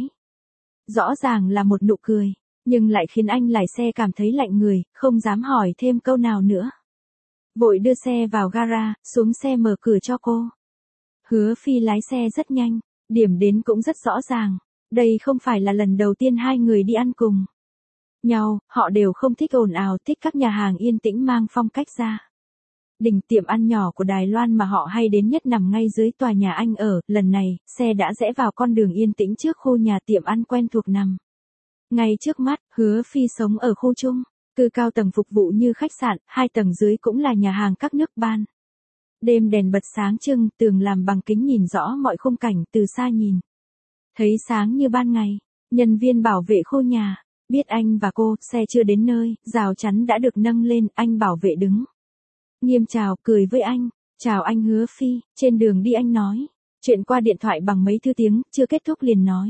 Rõ ràng là một nụ cười, nhưng lại khiến anh lái xe cảm thấy lạnh người, không dám hỏi thêm câu nào nữa. Vội đưa xe vào gara, xuống xe mở cửa cho cô. Hứa Phi lái xe rất nhanh, điểm đến cũng rất rõ ràng. Đây không phải là lần đầu tiên hai người đi ăn cùng nhau, họ đều không thích ồn ào, thích các nhà hàng yên tĩnh mang phong cách gia đình. Tiệm ăn nhỏ của Đài Loan mà họ hay đến nhất nằm ngay dưới tòa nhà anh ở. Lần này, xe đã rẽ vào con đường yên tĩnh trước khu nhà tiệm ăn quen thuộc nằm ngay trước mắt. Hứa Phi sống ở khu chung cư cao tầng phục vụ như khách sạn, 2 tầng dưới cũng là nhà hàng các nước ban đêm đèn bật sáng trưng, tường làm bằng kính nhìn rõ mọi khung cảnh, từ xa nhìn thấy sáng như ban ngày. Nhân viên bảo vệ khu nhà biết anh và cô, xe chưa đến nơi, rào chắn đã được nâng lên. Anh bảo vệ đứng nghiêm chào, cười với anh. Chào anh Hứa Phi. Trên đường đi anh nói chuyện qua điện thoại bằng mấy thứ tiếng, chưa kết thúc liền nói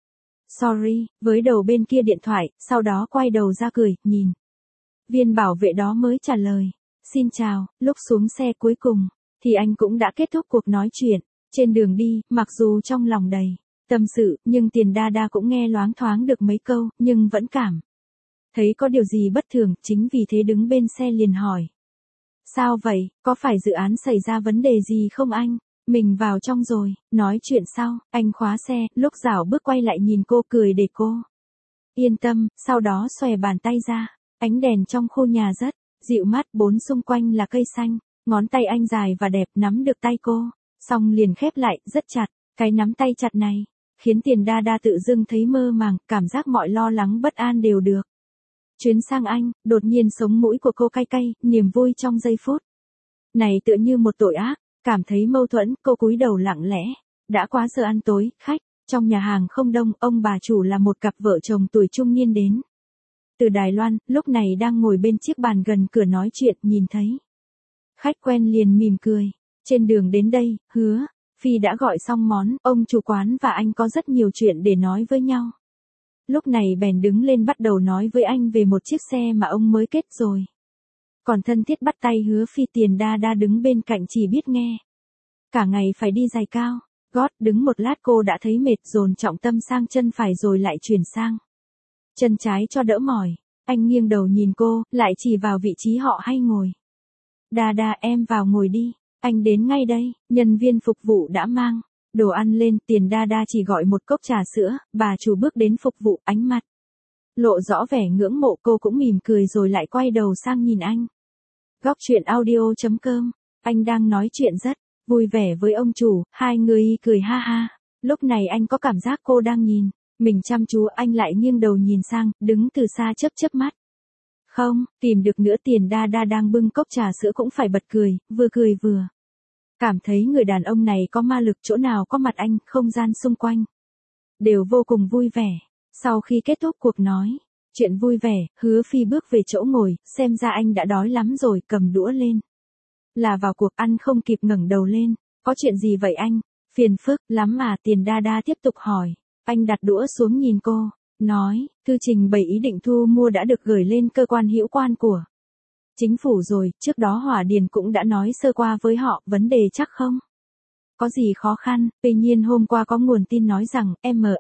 sorry với đầu bên kia điện thoại, sau đó quay đầu ra cười, nhìn viên bảo vệ đó mới trả lời xin chào. Lúc xuống xe cuối cùng thì anh cũng đã kết thúc cuộc nói chuyện. Trên đường đi, mặc dù trong lòng đầy tâm sự, nhưng Tiền Đa Đa cũng nghe loáng thoáng được mấy câu, nhưng vẫn cảm thấy có điều gì bất thường. Chính vì thế đứng bên xe liền hỏi sao vậy, có phải dự án xảy ra vấn đề gì không anh? Mình vào trong rồi. Nói chuyện sau, anh khóa xe, lúc rảo bước quay lại nhìn cô, cười để cô yên tâm, sau đó xòe bàn tay ra. Ánh đèn trong khu nhà rất dịu mát, bốn xung quanh là cây xanh. Ngón tay anh dài và đẹp, nắm được tay cô, xong liền khép lại, rất chặt. Cái nắm tay chặt này khiến Tiền Đa Đa tự dưng thấy mơ màng, cảm giác mọi lo lắng bất an đều được chuyến sang anh. Đột nhiên sống mũi của cô cay cay, niềm vui trong giây phút này tựa như một tội ác. Cảm thấy mâu thuẫn, cô cúi đầu lặng lẽ. Đã quá giờ ăn tối, khách trong nhà hàng không đông. Ông bà chủ là một cặp vợ chồng tuổi trung niên đến từ Đài Loan, lúc này đang ngồi bên chiếc bàn gần cửa nói chuyện. Nhìn thấy Khách quen liền mỉm cười. Trên đường đến đây, Hứa Phi đã gọi xong món, ông chủ quán và anh có rất nhiều chuyện để nói với nhau. Lúc này bèn đứng lên bắt đầu nói với anh về một chiếc xe mà ông mới kết rồi. Còn thân thiết bắt tay Hứa Phi. Tiền Đa Đa đứng bên cạnh chỉ biết nghe. Cả ngày phải đi giày cao gót, đứng một lát cô đã thấy mệt, dồn trọng tâm sang chân phải rồi lại chuyển sang chân trái cho đỡ mỏi. Anh nghiêng đầu nhìn cô, lại chỉ vào vị trí họ hay ngồi. Đa Đa, em vào ngồi đi, anh đến ngay đây. Nhân viên phục vụ đã mang đồ ăn lên. Tiền Đa Đa chỉ gọi một cốc trà sữa, bà chủ bước đến phục vụ, ánh mặt lộ rõ vẻ ngưỡng mộ. Cô cũng mỉm cười rồi lại quay đầu sang nhìn anh. Góc truyện audio.com. Anh đang nói chuyện rất vui vẻ với ông chủ, hai người cười ha ha. Lúc này anh có cảm giác cô đang nhìn mình chăm chú, anh lại nghiêng đầu nhìn sang, đứng từ xa chớp chớp mắt. Không tìm được nữa. Tiền Đa Đa đang bưng cốc trà sữa cũng phải bật cười vừa cảm thấy người đàn ông này có ma lực. Chỗ nào có mặt anh, không gian xung quanh đều vô cùng vui vẻ. Sau khi kết thúc cuộc nói chuyện vui vẻ, Hứa Phi bước về chỗ ngồi, xem ra anh đã đói lắm rồi, cầm đũa lên là vào cuộc. Ăn không kịp ngẩng đầu lên. Có chuyện gì vậy anh? Phiền phức lắm mà. Tiền Đa Đa tiếp tục hỏi. Anh đặt đũa xuống nhìn cô, nói, thư trình bày ý định thu mua đã được gửi lên cơ quan hữu quan của chính phủ rồi. Trước đó Hỏa Điền cũng đã nói sơ qua với họ, vấn đề chắc không có gì khó khăn. Tuy nhiên hôm qua có nguồn tin nói rằng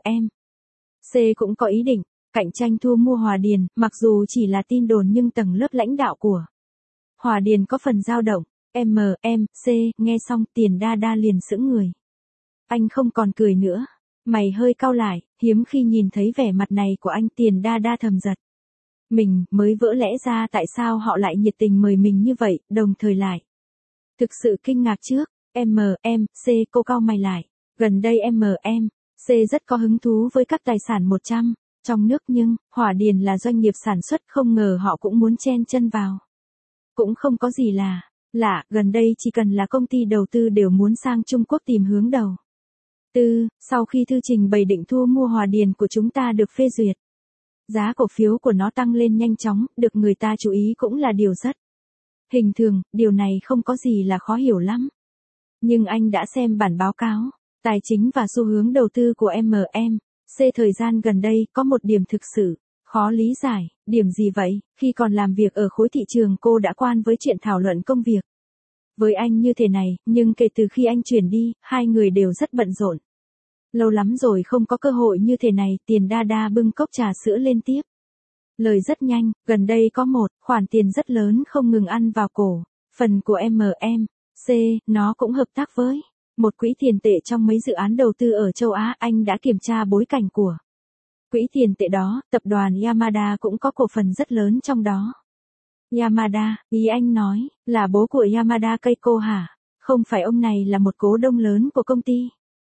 MMC cũng có ý định cạnh tranh thu mua Hỏa Điền. Mặc dù chỉ là tin đồn nhưng tầng lớp lãnh đạo của Hỏa Điền có phần dao động. MMC, nghe xong Tiền Đa Đa liền sững người. Anh không còn cười nữa, mày hơi cau lại. Hiếm khi nhìn thấy vẻ mặt này của anh. Tiền Đa Đa thầm giật mình, mới vỡ lẽ ra tại sao họ lại nhiệt tình mời mình như vậy, đồng thời lại thực sự kinh ngạc trước. MMC, cô cau mày lại. Gần đây MMC rất có hứng thú với các tài sản 100 trong nước, nhưng Hỏa Điền là doanh nghiệp sản xuất, không ngờ họ cũng muốn chen chân vào. Cũng không có gì là lạ, gần đây chỉ cần là công ty đầu tư đều muốn sang Trung Quốc tìm hướng đầu tư. Sau khi thư trình bày định thu mua Hỏa Điền của chúng ta được phê duyệt, giá cổ phiếu của nó tăng lên nhanh chóng, được người ta chú ý cũng là điều rất hình thường. Điều này không có gì là khó hiểu lắm. Nhưng anh đã xem bản báo cáo tài chính và xu hướng đầu tư của MMC thời gian gần đây, có một điểm thực sự khó lý giải. Điểm gì vậy? Khi còn làm việc ở khối thị trường, cô đã quen với chuyện thảo luận công việc với anh như thế này, nhưng kể từ khi anh chuyển đi, hai người đều rất bận rộn. Lâu lắm rồi không có cơ hội như thế này. Tiền Đa Đa bưng cốc trà sữa lên tiếp lời rất nhanh. Gần đây có một khoản tiền rất lớn không ngừng ăn vào cổ phần của MMC. Nó cũng hợp tác với một quỹ tiền tệ trong mấy dự án đầu tư ở châu Á. Anh đã kiểm tra bối cảnh của quỹ tiền tệ đó. Tập đoàn Yamada cũng có cổ phần rất lớn trong đó. Yamada, ý anh nói là bố của Yamada Keiko hả? Không phải ông này là một cố đông lớn của công ty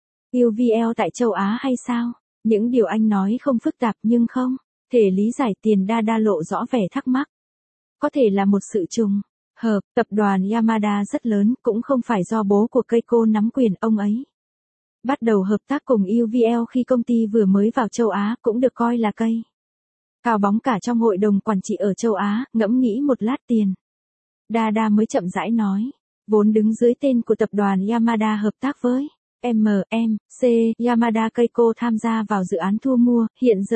UVL tại châu Á hay sao? Những điều anh nói không phức tạp nhưng không thể lý giải. Tiền Đa Đa lộ rõ vẻ thắc mắc. Có thể là một sự trùng hợp. Tập đoàn Yamada rất lớn, cũng không phải do bố của Keiko nắm quyền. Ông ấy bắt đầu hợp tác cùng UVL khi công ty vừa mới vào châu Á, cũng được coi là cây cao bóng cả trong hội đồng quản trị ở châu Á. Ngẫm nghĩ một lát, Tiền Đa Đa mới chậm rãi nói, vốn đứng dưới tên của tập đoàn Yamada hợp tác với MMC. Yamada Keiko tham gia vào dự án thu mua. Hiện giờ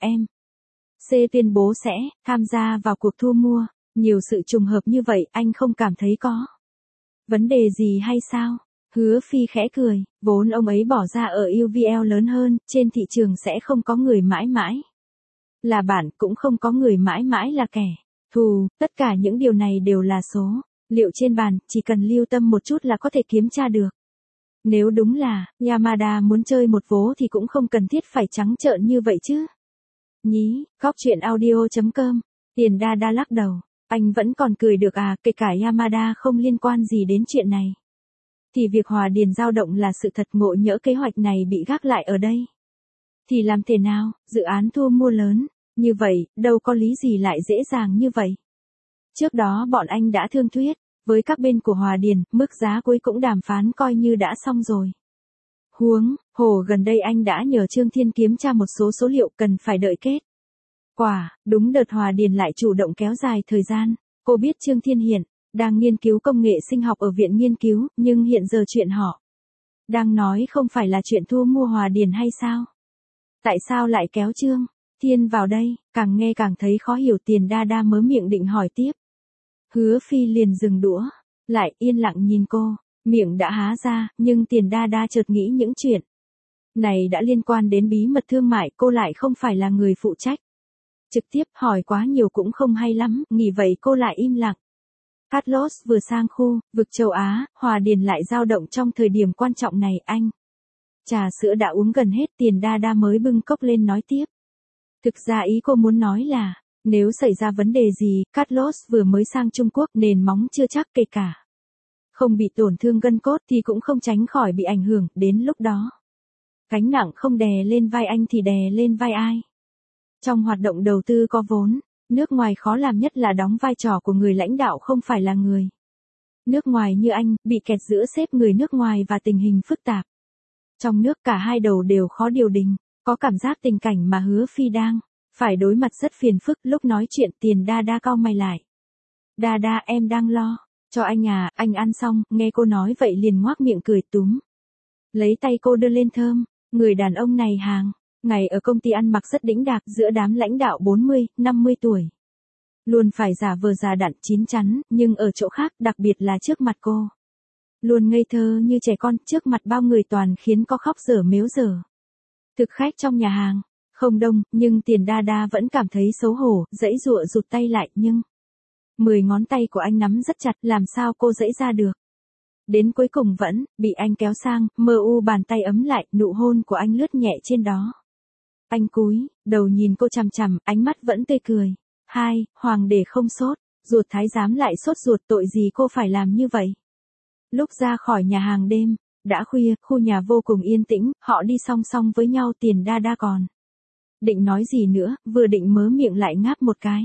MMC tuyên bố sẽ tham gia vào cuộc thu mua. Nhiều sự trùng hợp như vậy, anh không cảm thấy có vấn đề gì hay sao? Hứa Phi khẽ cười. Vốn ông ấy bỏ ra ở UVL lớn hơn, trên thị trường sẽ không có người mãi mãi là bạn, cũng không có người mãi mãi là kẻ thù. Tất cả những điều này đều là số liệu trên bàn, chỉ cần lưu tâm một chút là có thể kiểm tra được. Nếu đúng là Yamada muốn chơi một vố thì cũng không cần thiết phải trắng trợn như vậy chứ. Nhí, góc truyện audio.com. Tiền Đa Đa lắc đầu. Anh vẫn còn cười được à, kể cả Yamada không liên quan gì đến chuyện này. Thì việc Hỏa Điền dao động là sự thật. Ngộ nhỡ kế hoạch này bị gác lại ở đây thì làm thế nào? Dự án thu mua lớn như vậy, đâu có lý gì lại dễ dàng như vậy. Trước đó bọn anh đã thương thuyết với các bên của Hỏa Điền, mức giá cuối cũng đàm phán coi như đã xong rồi. Huống hồ gần đây anh đã nhờ Trương Thiên kiểm tra một số liệu, cần phải đợi kết quả. Đúng đợt Hỏa Điền lại chủ động kéo dài thời gian. Cô biết Trương Thiên hiện Đang nghiên cứu công nghệ sinh học ở viện nghiên cứu, nhưng hiện giờ chuyện họ đang nói không phải là chuyện thu mua Hòa Điền hay sao? Tại sao lại kéo Trương Thiên vào đây? Càng nghe càng thấy khó hiểu. Tiền Đa Đa mớ miệng định hỏi tiếp. Hứa Phi liền dừng đũa, lại yên lặng nhìn cô, miệng đã há ra, nhưng Tiền Đa Đa chợt nghĩ những chuyện này đã liên quan đến bí mật thương mại, cô lại không phải là người phụ trách. Trực tiếp hỏi quá nhiều cũng không hay lắm, nghĩ vậy cô lại im lặng. Carlos vừa sang khu vực châu Á, Hòa Điền lại dao động trong thời điểm quan trọng này. Anh, trà sữa đã uống gần hết. Tiền Đa Đa mới bưng cốc lên nói tiếp. Thực ra ý cô muốn nói là, nếu xảy ra vấn đề gì, Carlos vừa mới sang Trung Quốc, nền móng chưa chắc, kể cả không bị tổn thương gân cốt thì cũng không tránh khỏi bị ảnh hưởng. Đến lúc đó, gánh nặng không đè lên vai anh thì đè lên vai ai? Trong hoạt động đầu tư có vốn, nước ngoài khó làm nhất là đóng vai trò của người lãnh đạo, không phải là người nước ngoài như anh, bị kẹt giữa sếp người nước ngoài và tình hình phức tạp. Trong nước cả hai đầu đều khó điều đình, có cảm giác tình cảnh mà Hứa Phi đang phải đối mặt rất phiền phức. Lúc nói chuyện Tiền Đa Đa cau mày lại. Đa Đa, em đang lo cho anh à? Anh ăn xong, nghe cô nói vậy liền ngoác miệng cười túm lấy tay cô đưa lên thơm. Người đàn ông này hàng ngày ở công ty ăn mặc rất đĩnh đạc, giữa đám lãnh đạo 40, 50 tuổi. Luôn phải giả vờ già đặn chín chắn, nhưng ở chỗ khác, đặc biệt là trước mặt cô, luôn ngây thơ như trẻ con, trước mặt bao người toàn khiến có khóc dở mếu dở. Thực khách trong nhà hàng không đông, nhưng Tiền Đa Đa vẫn cảm thấy xấu hổ, giãy giụa rụt tay lại, nhưng 10 ngón tay của anh nắm rất chặt, làm sao cô giãy ra được. Đến cuối cùng vẫn bị anh kéo sang, bàn tay ấm lại, nụ hôn của anh lướt nhẹ trên đó. Anh cúi đầu nhìn cô chằm chằm, ánh mắt vẫn tươi cười. Hoàng đế không sốt ruột, thái giám lại sốt ruột, tội gì cô phải làm như vậy? Lúc ra khỏi nhà hàng đêm, đã khuya, khu nhà vô cùng yên tĩnh, họ đi song song với nhau. Tiền Đa Đa còn định nói gì nữa, vừa định mớ miệng lại ngáp một cái.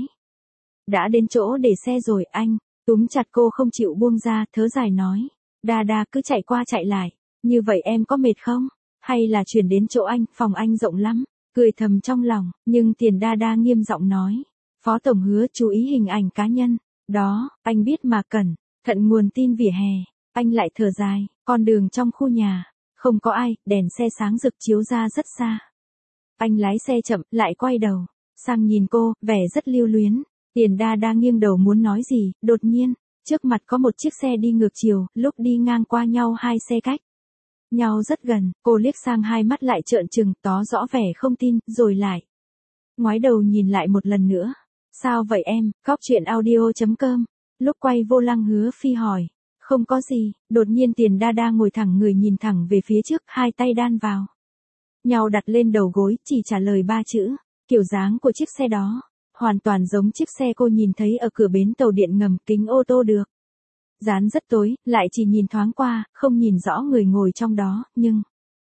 Đã đến chỗ để xe rồi. Anh túm chặt cô không chịu buông ra, thớ dài nói. Đa Đa cứ chạy qua chạy lại, như vậy em có mệt không? Hay là chuyển đến chỗ anh, phòng anh rộng lắm. Cười thầm trong lòng, nhưng Tiền Đa Đa nghiêm giọng nói. Phó tổng Hứa chú ý hình ảnh cá nhân đó, anh biết mà, cẩn thận nguồn tin vỉa hè. Anh lại thở dài, con đường trong khu nhà không có ai, đèn xe sáng rực chiếu ra rất xa. Anh lái xe chậm, lại quay đầu sang nhìn cô, vẻ rất lưu luyến. Tiền Đa Đa nghiêng đầu muốn nói gì, đột nhiên trước mặt có một chiếc xe đi ngược chiều, lúc đi ngang qua nhau hai xe cách nhau rất gần, cô liếc sang, hai mắt lại trợn trừng, tỏ rõ vẻ không tin, rồi lại ngoái đầu nhìn lại một lần nữa. Sao vậy em? Góc truyện audio.com. Lúc quay vô lăng Hứa Phi hỏi. Không có gì. Đột nhiên Tiền Đa Đa ngồi thẳng người, nhìn thẳng về phía trước, hai tay đan vào nhau đặt lên đầu gối, chỉ trả lời ba chữ. Kiểu dáng của chiếc xe đó hoàn toàn giống chiếc xe cô nhìn thấy ở cửa bến tàu điện ngầm, kính ô tô được dán rất tối, lại chỉ nhìn thoáng qua, không nhìn rõ người ngồi trong đó, nhưng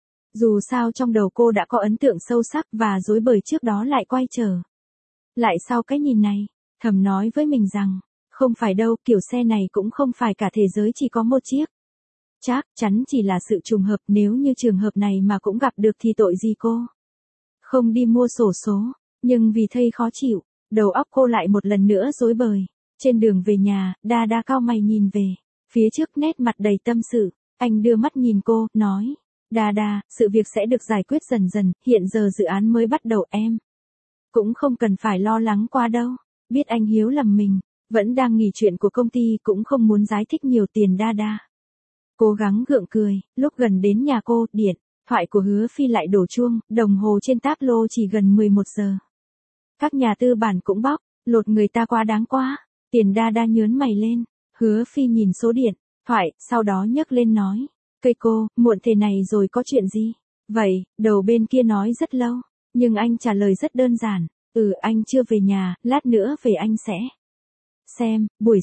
dù sao trong đầu cô đã có ấn tượng sâu sắc, và rối bời trước đó lại quay trở lại sau cái nhìn này, thầm nói với mình rằng, không phải đâu, kiểu xe này cũng không phải cả thế giới chỉ có một chiếc. Chắc chắn chỉ là sự trùng hợp, nếu như trường hợp này mà cũng gặp được thì tội gì cô không đi mua xổ số, nhưng vì thấy khó chịu, đầu óc cô lại một lần nữa rối bời. Trên đường về nhà, Đa Đa cau mày nhìn về phía trước, nét mặt đầy tâm sự. Anh đưa mắt nhìn cô, nói, Đa Đa, sự việc sẽ được giải quyết dần dần, hiện giờ dự án mới bắt đầu, em cũng không cần phải lo lắng quá đâu. Biết anh hiếu lầm mình vẫn đang nghỉ chuyện của công ty, cũng không muốn giải thích nhiều. Tiền Đa Đa cố gắng gượng cười. Lúc gần đến nhà cô, điện thoại của Hứa Phi lại đổ chuông, đồng hồ trên táp lô chỉ gần 11 giờ. Các nhà tư bản cũng bóc lột người ta quá đáng quá. Tiền Đa Đa nhớn mày lên. Hứa Phi nhìn số điện thoại, sau đó nhấc lên nói. Cây cô, muộn thế này rồi có chuyện gì? Vậy, đầu bên kia nói rất lâu, nhưng anh trả lời rất đơn giản. Anh chưa về nhà, lát nữa về anh sẽ xem. Buổi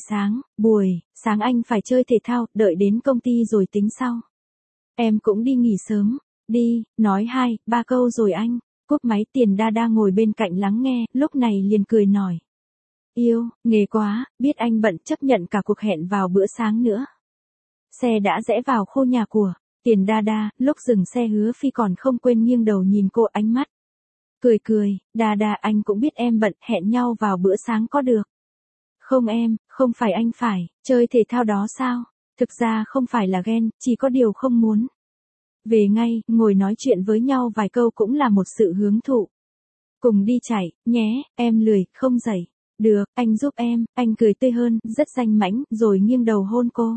sáng anh phải chơi thể thao, đợi đến công ty rồi tính sau. Em cũng đi nghỉ sớm. Đi, nói 2-3 câu rồi anh cúp máy. Tiền Đa Đa ngồi bên cạnh lắng nghe, lúc này liền cười nói. Yêu, nghề quá, biết anh bận, chấp nhận cả cuộc hẹn vào bữa sáng nữa. Xe đã rẽ vào khu nhà của Tiền Đa Đa, lúc dừng xe Hứa Phi còn không quên nghiêng đầu nhìn cô, ánh mắt cười. Đa Đa, anh cũng biết em bận, hẹn nhau vào bữa sáng có được không em? Không phải anh phải, chơi thể thao đó sao? Thực ra không phải là ghen, chỉ có điều không muốn. Về ngay, ngồi nói chuyện với nhau vài câu cũng là một sự hưởng thụ. Cùng đi chạy, nhé, em lười, không dậy. Được, anh giúp em, anh cười tươi hơn, rất danh mãnh, rồi nghiêng đầu hôn cô.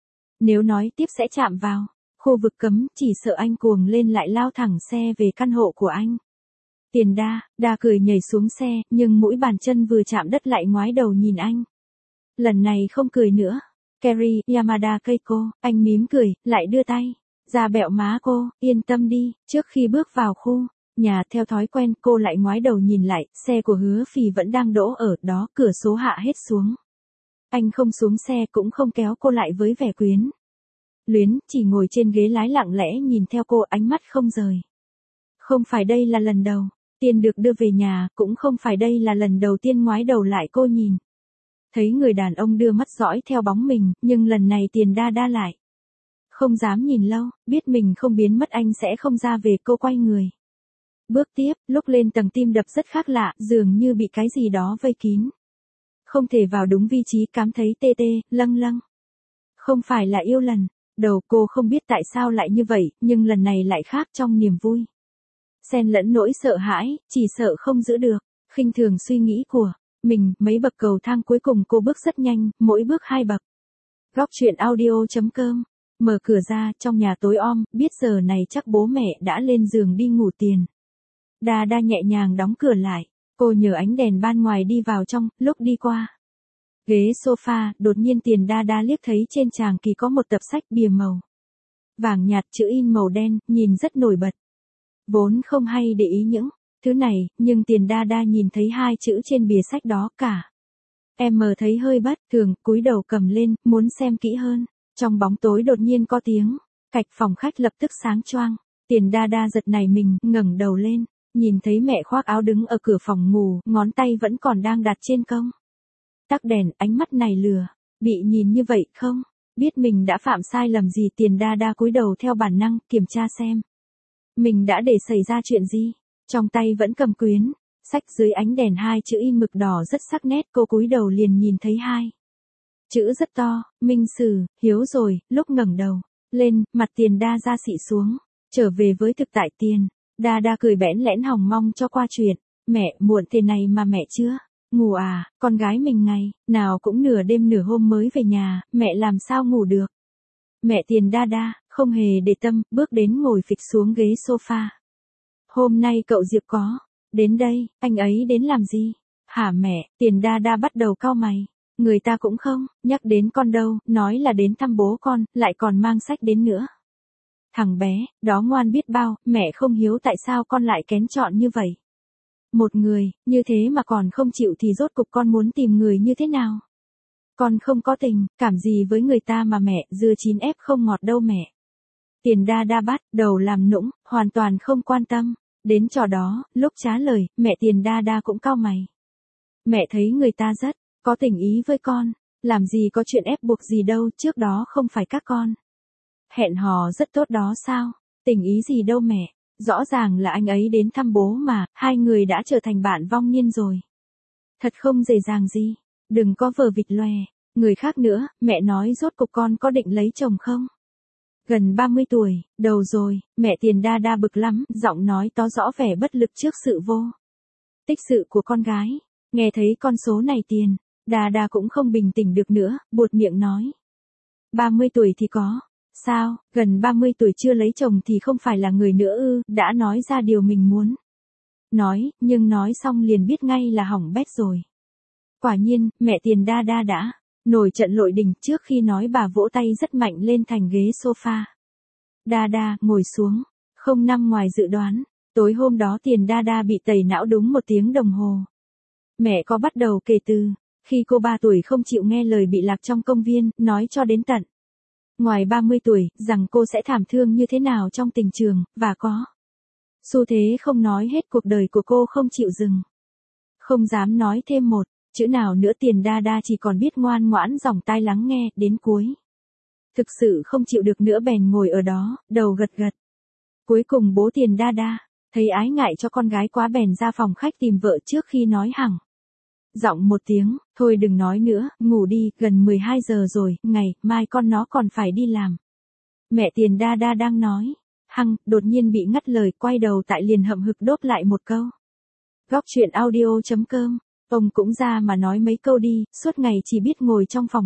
Nếu nói tiếp sẽ chạm vào khu vực cấm, chỉ sợ anh cuồng lên lại lao thẳng xe về căn hộ của anh. Tiền đa cười nhảy xuống xe, nhưng mũi bàn chân vừa chạm đất lại ngoái đầu nhìn anh. Lần này không cười nữa. Kerry, Yamada Keiko, anh mím cười, lại đưa tay ra bẹo má cô, yên tâm đi. Trước khi bước vào khu nhà, theo thói quen cô lại ngoái đầu nhìn lại, xe của Hứa Phì vẫn đang đỗ ở đó, cửa số hạ hết xuống. Anh không xuống xe cũng không kéo cô lại với vẻ quyến luyến, chỉ ngồi trên ghế lái lặng lẽ nhìn theo cô, ánh mắt không rời. Không phải đây là lần đầu Tiên được đưa về nhà, cũng không phải đây là lần đầu tiên ngoái đầu lại cô nhìn. Thấy người đàn ông đưa mắt dõi theo bóng mình, nhưng lần này Tiền đa lại không dám nhìn lâu, biết mình không biến mất anh sẽ không ra về, cô quay người. Bước tiếp, lúc lên tầng tim đập rất khác lạ, dường như bị cái gì đó vây kín. Không thể vào đúng vị trí, cảm thấy tê tê, lâng lâng. Không phải là yêu lần đầu, cô không biết tại sao lại như vậy, nhưng lần này lại khác trong niềm vui. Xen lẫn nỗi sợ hãi, chỉ sợ không giữ được, khinh thường suy nghĩ của mình. Mấy bậc cầu thang cuối cùng cô bước rất nhanh, mỗi bước 2 bậc. Góc truyện audio.com. Mở cửa ra, trong nhà tối om, biết giờ này chắc bố mẹ đã lên giường đi ngủ. Tiền đa nhẹ nhàng đóng cửa lại. Cô nhờ ánh đèn ban ngoài đi vào trong, lúc đi qua ghế sofa, đột nhiên Tiền đa liếc thấy trên tràng kỳ có một tập sách bìa màu vàng nhạt, chữ in màu đen, nhìn rất nổi bật. Vốn không hay để ý những thứ này, nhưng Tiền đa nhìn thấy 2 chữ trên bìa sách đó, cả em mờ thấy hơi bất thường, cúi đầu cầm lên, muốn xem kỹ hơn. Trong bóng tối đột nhiên có tiếng cạch, phòng khách lập tức sáng choang. Tiền đa giật nảy mình, ngẩng đầu lên, nhìn thấy mẹ khoác áo đứng ở cửa phòng ngủ, ngón tay vẫn còn đang đặt trên công tắc đèn. Ánh mắt này lừa bị nhìn như vậy không biết mình đã phạm sai lầm gì. Tiền đa cúi đầu theo bản năng, kiểm tra xem mình đã để xảy ra chuyện gì. Trong tay vẫn cầm quyển sách, dưới ánh đèn 2 chữ in mực đỏ rất sắc nét. Cô cúi đầu liền nhìn thấy 2 chữ rất to, Minh Sử, hiếu rồi. Lúc ngẩng đầu lên, mặt Tiền đa ra xị xuống, trở về với thực tại. Tiền đa cười bẽn lẽn, hòng mong cho qua chuyện. Mẹ, muộn thế này mà mẹ chưa ngủ à? Con gái mình ngày nào cũng nửa đêm nửa hôm mới về nhà, mẹ làm sao ngủ được. Mẹ. Tiền đa không hề để tâm, bước đến ngồi phịch xuống ghế sofa. Hôm nay cậu Diệp có đến đây? Anh ấy đến làm gì? Hả mẹ? Tiền đa bắt đầu cau mày. Người ta cũng không nhắc đến con đâu, nói là đến thăm bố con, lại còn mang sách đến nữa. Thằng bé đó ngoan biết bao, mẹ không hiếu tại sao con lại kén chọn như vậy. Một người như thế mà còn không chịu thì rốt cục con muốn tìm người như thế nào? Con không có tình cảm gì với người ta mà mẹ, dưa chín ép không ngọt đâu mẹ. Tiền đa bắt đầu làm nũng, hoàn toàn không quan tâm đến trò đó. Lúc trả lời, mẹ Tiền đa cũng cau mày. Mẹ thấy người ta rất có tình ý với con, làm gì có chuyện ép buộc gì đâu, trước đó không phải các con hẹn hò rất tốt đó sao? Tình ý gì đâu mẹ, rõ ràng là anh ấy đến thăm bố mà, 2 người đã trở thành bạn vong niên rồi. Thật không dễ dàng gì, đừng có vờ vịt lòe. Người khác nữa, mẹ nói rốt cục con có định lấy chồng không? Gần 30 tuổi, đầu rồi. Mẹ Tiền đa bực lắm, giọng nói tỏ rõ vẻ bất lực trước sự vô tích sự của con gái. Nghe thấy con số này Tiền đa cũng không bình tĩnh được nữa, buột miệng nói. 30 tuổi thì có sao, gần 30 tuổi chưa lấy chồng thì không phải là người nữa ư? Đã nói ra điều mình muốn nói, nhưng nói xong liền biết ngay là hỏng bét rồi. Quả nhiên, mẹ Tiền đa đã nổi trận lội đình. Trước khi nói bà vỗ tay rất mạnh lên thành ghế sofa. Đa ngồi xuống. Không nằm ngoài dự đoán, tối hôm đó Tiền đa bị tẩy não đúng 1 tiếng đồng hồ. Mẹ có bắt đầu kể từ khi cô 3 tuổi không chịu nghe lời bị lạc trong công viên, nói cho đến tận ngoài 30 tuổi, rằng cô sẽ thảm thương như thế nào trong tình trường, và có xu thế không nói hết cuộc đời của cô không chịu dừng. Không dám nói thêm một chữ nào nữa. Tiền đa chỉ còn biết ngoan ngoãn dòng tai lắng nghe đến cuối. Thực sự không chịu được nữa bèn ngồi ở đó, đầu gật gật. Cuối cùng bố Tiền đa thấy ái ngại cho con gái quá bèn ra phòng khách tìm vợ. Trước khi nói hẳn Giọng một tiếng, thôi đừng nói nữa, ngủ đi, gần 12 giờ rồi, mai con nó còn phải đi làm. Mẹ Tiền Đa Đa đang nói. Đột nhiên bị ngắt lời, quay đầu tại liền hậm hực đốt lại một câu. Góc chuyện audio.com, ông cũng ra mà nói mấy câu đi, suốt ngày chỉ biết ngồi trong phòng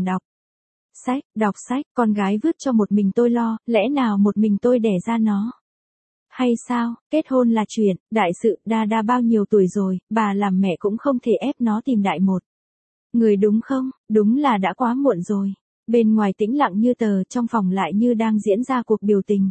đọc sách, con gái vứt cho một mình tôi lo, lẽ nào một mình tôi đẻ ra nó? Hay sao, kết hôn là chuyện, đại sự, Đa Đa bao nhiêu tuổi rồi, bà làm mẹ cũng không thể ép nó tìm đại một người đúng không? Đúng là đã quá muộn rồi. Bên ngoài tĩnh lặng như tờ, trong phòng lại như đang diễn ra cuộc biểu tình.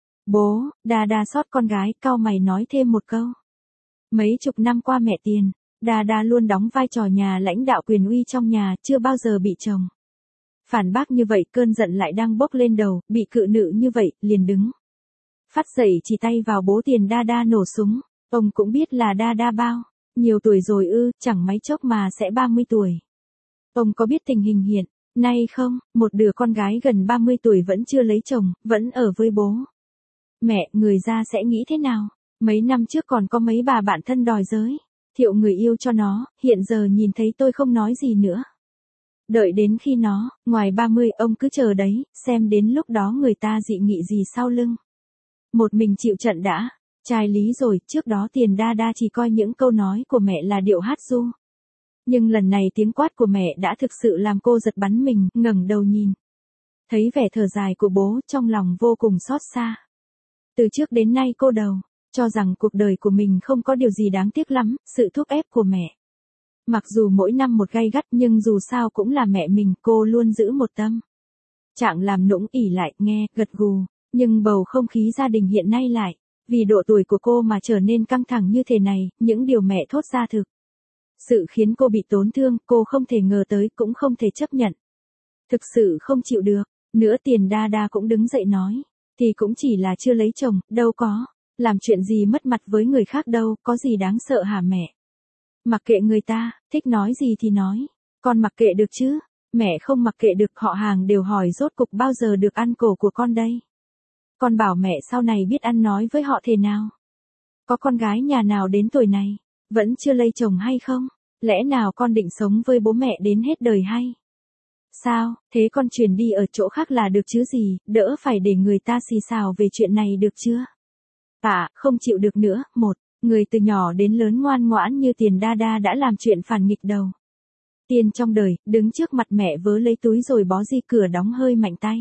Bố, Đa Đa xót con gái, cau mày nói thêm một câu. Mấy chục năm qua mẹ Tiền, Đa Đa luôn đóng vai trò nhà lãnh đạo quyền uy trong nhà, chưa bao giờ bị chồng phản bác như vậy, cơn giận lại đang bốc lên đầu, bị cự nữ như vậy, liền đứng phát dậy chỉ tay vào bố Tiền Đa Đa nổ súng. Ông cũng biết là Đa Đa bao nhiều tuổi rồi ư, chẳng mấy chốc mà sẽ 30 tuổi. Ông có biết tình hình hiện nay không, một đứa con gái gần 30 tuổi vẫn chưa lấy chồng, vẫn ở với bố mẹ, người ra sẽ nghĩ thế nào? Mấy năm trước còn có mấy bà bạn thân đòi giới thiệu người yêu cho nó, hiện giờ nhìn thấy tôi không nói gì nữa. Đợi đến khi nó ngoài 30, ông cứ chờ đấy, xem đến lúc đó người ta dị nghị gì sau lưng. Một mình chịu trận đã. Trai lý rồi, trước đó Tiền Đa Đa chỉ coi những câu nói của mẹ là điệu hát ru. Nhưng lần này tiếng quát của mẹ đã thực sự làm cô giật bắn mình, ngẩng đầu nhìn. Thấy vẻ thở dài của bố, trong lòng vô cùng xót xa. Từ trước đến nay cô cho rằng cuộc đời của mình không có điều gì đáng tiếc lắm, sự thúc ép của mẹ. Mặc dù mỗi năm một gay gắt nhưng dù sao cũng là mẹ mình, cô luôn giữ một tâm trạng làm nũng ỉ lại, nghe, gật gù. Nhưng bầu không khí gia đình hiện nay lại, vì độ tuổi của cô mà trở nên căng thẳng như thế này, những điều mẹ thốt ra thực sự khiến cô bị tổn thương, cô không thể ngờ tới, cũng không thể chấp nhận. Thực sự không chịu được. Nữa Tiền Đa Đa cũng đứng dậy nói, thì cũng chỉ là chưa lấy chồng, đâu có làm chuyện gì mất mặt với người khác đâu, có gì đáng sợ hả mẹ? Mặc kệ người ta, thích nói gì thì nói, con mặc kệ được chứ? Mẹ không mặc kệ được, họ hàng đều hỏi rốt cục bao giờ được ăn cổ của con đây? Con bảo mẹ sau này biết ăn nói với họ thế nào? Có con gái nhà nào đến tuổi này vẫn chưa lấy chồng hay không? Lẽ nào con định sống với bố mẹ đến hết đời hay sao? Thế con chuyển đi ở chỗ khác là được chứ gì, đỡ phải để người ta xì xào về chuyện này được chưa? Không chịu được nữa. Một người từ nhỏ đến lớn ngoan ngoãn như Tiền Đa Đa đã làm chuyện phản nghịch đầu tiên trong đời, đứng trước mặt mẹ vớ lấy túi rồi bó di cửa đóng hơi mạnh tay.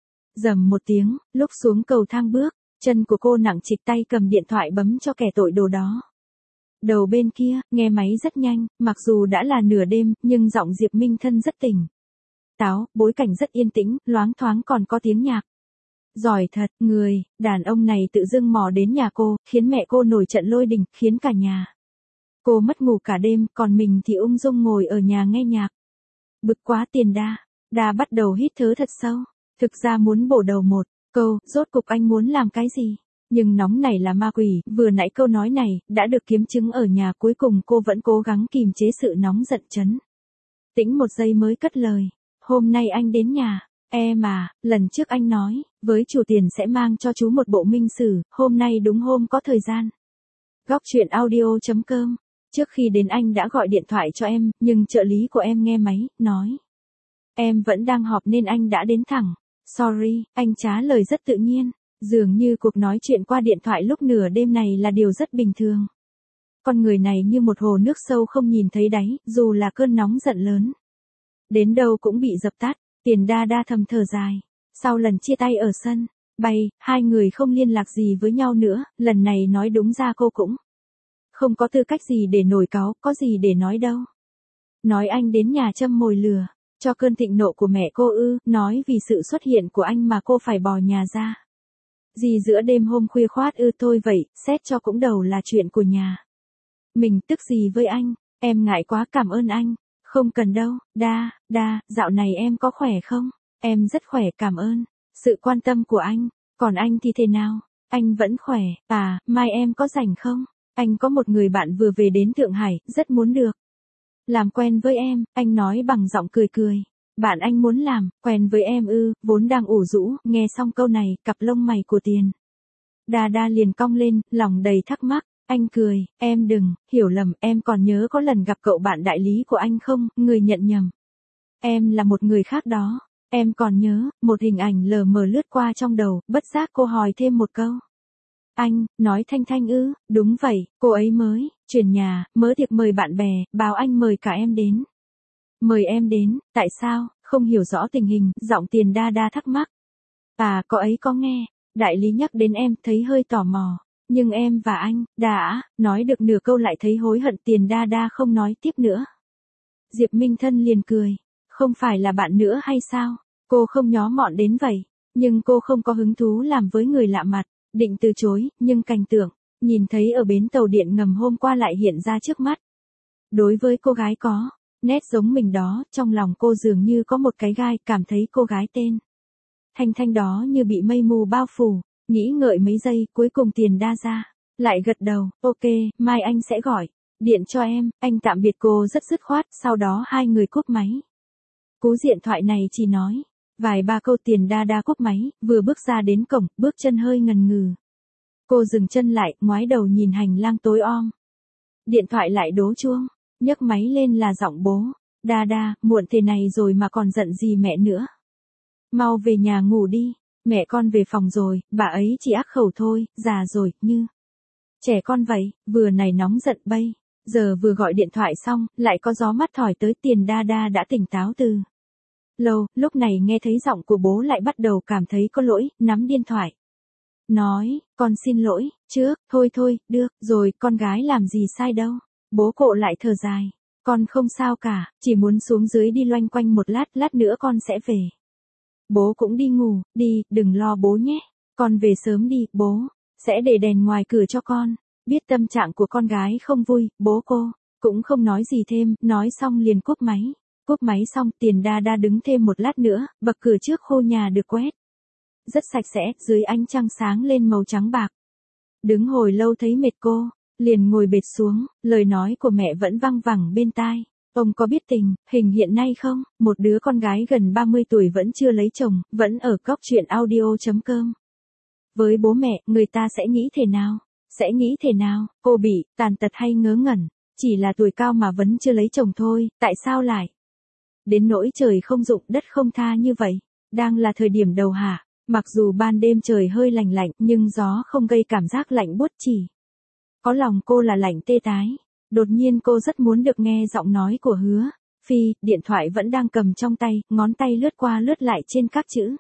Rầm một tiếng, lúc xuống cầu thang bước, chân của cô nặng trịch, tay cầm điện thoại bấm cho kẻ tội đồ đó. Đầu bên kia, nghe máy rất nhanh, mặc dù đã là nửa đêm, nhưng giọng Diệp Minh Thân rất tỉnh táo, bối cảnh rất yên tĩnh, loáng thoáng còn có tiếng nhạc. Giỏi thật, người đàn ông này tự dưng mò đến nhà cô, khiến mẹ cô nổi trận lôi đình, khiến cả nhà cô mất ngủ cả đêm, còn mình thì ung dung ngồi ở nhà nghe nhạc. Bực quá. Tiền Đa Đa bắt đầu hít thở thật sâu. Thực ra muốn bổ đầu một câu, rốt cục anh muốn làm cái gì? Nhưng nóng này là ma quỷ, vừa nãy câu nói này, đã được kiểm chứng ở nhà, cuối cùng cô vẫn cố gắng kìm chế sự nóng giận trấn tĩnh một giây mới cất lời. Hôm nay anh đến nhà, em lần trước anh nói, với chủ Tiền sẽ mang cho chú một bộ minh sử, hôm nay đúng hôm có thời gian. Góc chuyện audio.com, trước khi đến anh đã gọi điện thoại cho em, nhưng trợ lý của em nghe máy, nói. Em vẫn đang họp nên anh đã đến thẳng. Sorry, anh trả lời rất tự nhiên. Dường như cuộc nói chuyện qua điện thoại lúc nửa đêm này là điều rất bình thường. Con người này như một hồ nước sâu không nhìn thấy đáy, dù là cơn nóng giận lớn đến đâu cũng bị dập tắt. Tiền Đa Đa thầm thở dài. Sau lần chia tay ở sân bay, hai người không liên lạc gì với nhau nữa, lần này nói đúng ra cô cũng không có tư cách gì để nổi cáu, có gì để nói đâu. Nói anh đến nhà châm mồi lửa cho cơn thịnh nộ của mẹ cô ư, nói vì sự xuất hiện của anh mà cô phải bỏ nhà ra. Gì giữa đêm hôm khuya khoát ư, thôi vậy, xét cho cũng đầu là chuyện của nhà mình, tức gì với anh, em ngại quá, cảm ơn anh. Không cần đâu. Đa, dạo này em có khỏe không? Em rất khỏe, cảm ơn sự quan tâm của anh. Còn anh thì thế nào? Anh vẫn khỏe. Mai em có rảnh không? Anh có một người bạn vừa về đến Thượng Hải, rất muốn được làm quen với em, anh nói bằng giọng cười cười. Bạn anh muốn làm quen với em ư? Vốn đang ủ rũ, nghe xong câu này, cặp lông mày của Tiền Đa Đa liền cong lên, lòng đầy thắc mắc. Anh cười, em đừng, hiểu lầm, em còn nhớ có lần gặp cậu bạn đại lý của anh không, người nhận nhầm. Em là một người khác đó. Em còn nhớ, một hình ảnh lờ mờ lướt qua trong đầu, bất giác cô hỏi thêm một câu. Anh, nói Thanh Thanh ư, đúng vậy, cô ấy mới, chuyển nhà, mớ tiệc mời bạn bè, bảo anh mời cả em đến. Mời em đến, tại sao, không hiểu rõ tình hình, giọng Tiền Đa Đa thắc mắc. À, cô ấy có nghe, đại lý nhắc đến em, thấy hơi tò mò. Nhưng em và anh, đã, nói được nửa câu lại thấy hối hận. Tiền Đa Đa không nói tiếp nữa. Diệp Minh Thân liền cười. Không phải là bạn nữa hay sao? Cô không nhó mọn đến vậy. Nhưng cô không có hứng thú làm với người lạ mặt. Định từ chối, nhưng cảnh tượng, nhìn thấy ở bến tàu điện ngầm hôm qua lại hiện ra trước mắt. Đối với cô gái có nét giống mình đó, trong lòng cô dường như có một cái gai, cảm thấy cô gái tên Thanh Thanh đó như bị mây mù bao phủ. Nghĩ ngợi mấy giây, cuối cùng Tiền Đa ra lại gật đầu, ok, mai anh sẽ gọi điện cho em. Anh tạm biệt cô rất dứt khoát, sau đó hai người cúp máy. Cú điện thoại này chỉ nói vài ba câu. Tiền Đa Đa cúp máy, vừa bước ra đến cổng, bước chân hơi ngần ngừ. Cô dừng chân lại, ngoái đầu nhìn hành lang tối om. Điện thoại lại đố chuông, nhấc máy lên là giọng bố. Đa Đa, muộn thế này rồi mà còn giận gì mẹ nữa. Mau về nhà ngủ đi, mẹ con về phòng rồi, bà ấy chỉ ác khẩu thôi, già rồi, như trẻ con vậy, vừa này nóng giận bây. Giờ vừa gọi điện thoại xong, lại có gió mát thổi tới. Tiền Đa Đa đã tỉnh táo từ lâu, lúc này nghe thấy giọng của bố lại bắt đầu cảm thấy có lỗi, nắm điện thoại. Nói, con xin lỗi, trước, thôi, được, rồi, con gái làm gì sai đâu. Bố cộ lại thở dài. Con không sao cả, chỉ muốn xuống dưới đi loanh quanh một lát nữa con sẽ về. Bố cũng đi ngủ, đi, đừng lo bố nhé. Con về sớm đi, bố sẽ để đèn ngoài cửa cho con. Biết tâm trạng của con gái không vui, bố cô cũng không nói gì thêm, nói xong liền cúp máy. Cúp máy xong, Tiền Đa Đa đứng thêm một lát nữa, bậc cửa trước khu nhà được quét rất sạch sẽ, dưới ánh trăng sáng lên màu trắng bạc. Đứng hồi lâu thấy mệt cô, liền ngồi bệt xuống, lời nói của mẹ vẫn văng vẳng bên tai. Ông có biết tình hình hiện nay không? Một đứa con gái gần 30 tuổi vẫn chưa lấy chồng, vẫn ở góc chuyện audio.com. Với bố mẹ, người ta sẽ nghĩ thế nào? Sẽ nghĩ thế nào? Cô bị tàn tật hay ngớ ngẩn? Chỉ là tuổi cao mà vẫn chưa lấy chồng thôi, tại sao lại đến nỗi trời không dụng đất không tha như vậy? Đang là thời điểm đầu hạ, mặc dù ban đêm trời hơi lạnh lạnh, nhưng gió không gây cảm giác lạnh buốt, chỉ có lòng cô là lạnh tê tái. Đột nhiên cô rất muốn được nghe giọng nói của Hứa Phi, điện thoại vẫn đang cầm trong tay, ngón tay lướt qua lướt lại trên các chữ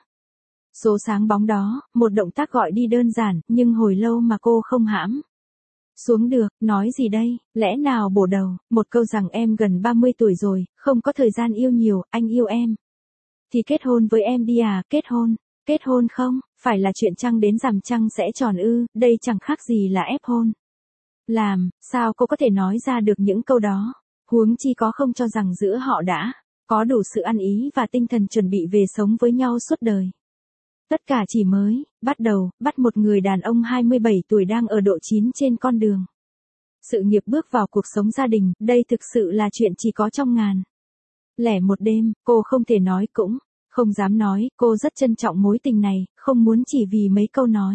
số sáng bóng đó, một động tác gọi đi đơn giản, nhưng hồi lâu mà cô không hãm xuống được. Nói gì đây, lẽ nào bổ đầu, một câu rằng em gần 30 tuổi rồi, không có thời gian yêu nhiều, anh yêu em thì kết hôn với em đi à. Kết hôn không, phải là chuyện trăng đến rằm trăng sẽ tròn ư, đây chẳng khác gì là ép hôn. Làm, sao cô có thể nói ra được những câu đó, huống chi có không cho rằng giữa họ đã có đủ sự ăn ý và tinh thần chuẩn bị về sống với nhau suốt đời. Tất cả chỉ mới bắt đầu, bắt một người đàn ông 27 tuổi đang ở độ chín trên con đường sự nghiệp bước vào cuộc sống gia đình, đây thực sự là chuyện chỉ có trong ngàn lẻ một đêm. Cô không thể nói cũng không dám nói, cô rất trân trọng mối tình này, không muốn chỉ vì mấy câu nói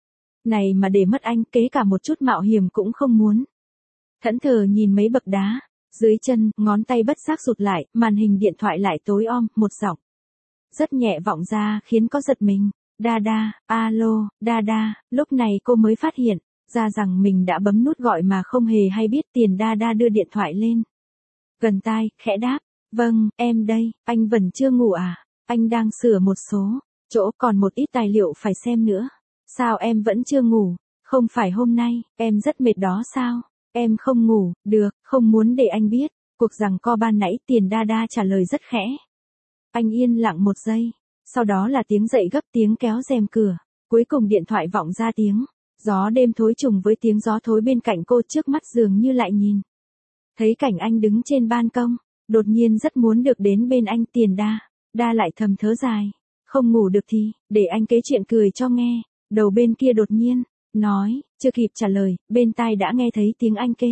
này mà để mất anh, kế cả một chút mạo hiểm cũng không muốn. Thẫn thờ nhìn mấy bậc đá dưới chân, ngón tay bất giác rụt lại, màn hình điện thoại lại tối om, một giọng rất nhẹ vọng ra khiến có giật mình. Đa Đa, alo, Đa Đa. Lúc này cô mới phát hiện ra rằng mình đã bấm nút gọi mà không hề hay biết. Tiền Đa Đa đưa điện thoại lên gần tai, khẽ đáp, vâng, em đây. Anh vẫn chưa ngủ à? Anh đang sửa một số chỗ, còn một ít tài liệu phải xem nữa. Sao em vẫn chưa ngủ? Không phải hôm nay em rất mệt đó sao? Em không ngủ được, không muốn để anh biết cuộc giằng co ban nãy. Tiền Đa Đa trả lời rất khẽ. Anh yên lặng một giây, sau đó là tiếng dậy gấp, tiếng kéo rèm cửa. Cuối cùng điện thoại vọng ra tiếng gió đêm thối trùng với tiếng gió thối bên cạnh cô. Trước mắt dường như lại nhìn thấy cảnh anh đứng trên ban công, đột nhiên rất muốn được đến bên anh. Tiền Đa Đa lại thầm thớ dài. Không ngủ được thì để anh kể chuyện cười cho nghe. Đầu bên kia đột nhiên nói, chưa kịp trả lời, bên tai đã nghe thấy tiếng anh kể.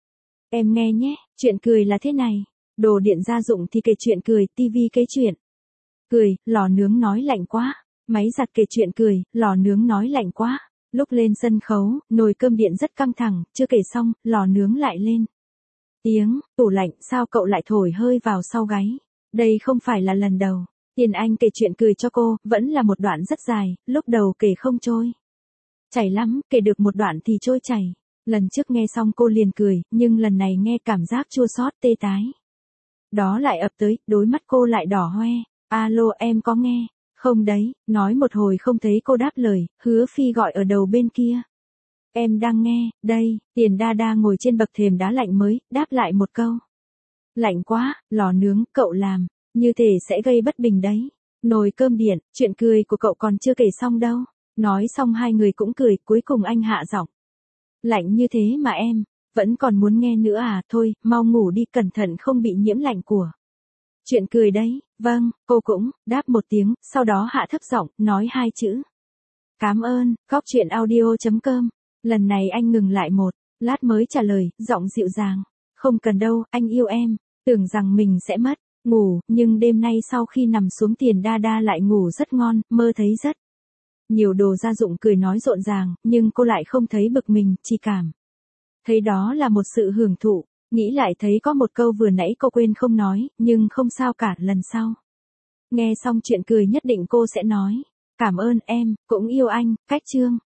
Em nghe nhé, chuyện cười là thế này. Đồ điện gia dụng thì kể chuyện cười, tivi kể chuyện cười, lò nướng nói lạnh quá. Máy giặt kể chuyện cười, lò nướng nói lạnh quá. Lúc lên sân khấu, nồi cơm điện rất căng thẳng, chưa kể xong, lò nướng lại lên. Tiếng, tủ lạnh, sao cậu lại thổi hơi vào sau gáy? Đây không phải là lần đầu. Tiền Anh kể chuyện cười cho cô, vẫn là một đoạn rất dài, lúc đầu kể không trôi chảy lắm, kể được một đoạn thì trôi chảy. Lần trước nghe xong cô liền cười, nhưng lần này nghe cảm giác chua xót tê tái. Đó lại ập tới, đôi mắt cô lại đỏ hoe. Alo em có nghe? Không đấy, nói một hồi không thấy cô đáp lời, Hứa Phi gọi ở đầu bên kia. Em đang nghe, đây, Tiền Đa Đa ngồi trên bậc thềm đá lạnh mới, đáp lại một câu. Lạnh quá, lò nướng, cậu làm, như thể sẽ gây bất bình đấy. Nồi cơm điện, chuyện cười của cậu còn chưa kể xong đâu. Nói xong hai người cũng cười, cuối cùng anh hạ giọng. Lạnh như thế mà em, vẫn còn muốn nghe nữa à, thôi, mau ngủ đi, cẩn thận không bị nhiễm lạnh của. Chuyện cười đấy, vâng, cô cũng, đáp một tiếng, sau đó hạ thấp giọng, nói hai chữ. Cảm ơn, góc chuyện audio.com. Lần này anh ngừng lại một lát mới trả lời, giọng dịu dàng. Không cần đâu, anh yêu em. Tưởng rằng mình sẽ mất ngủ, nhưng đêm nay sau khi nằm xuống Tiền Đa Đa lại ngủ rất ngon, mơ thấy rất nhiều đồ gia dụng, cười nói rộn ràng, nhưng cô lại không thấy bực mình, chỉ cảm thấy đó là một sự hưởng thụ. Nghĩ lại thấy có một câu vừa nãy cô quên không nói, nhưng không sao cả, lần sau nghe xong chuyện cười nhất định cô sẽ nói. Cảm ơn em, cũng yêu anh, cách chương.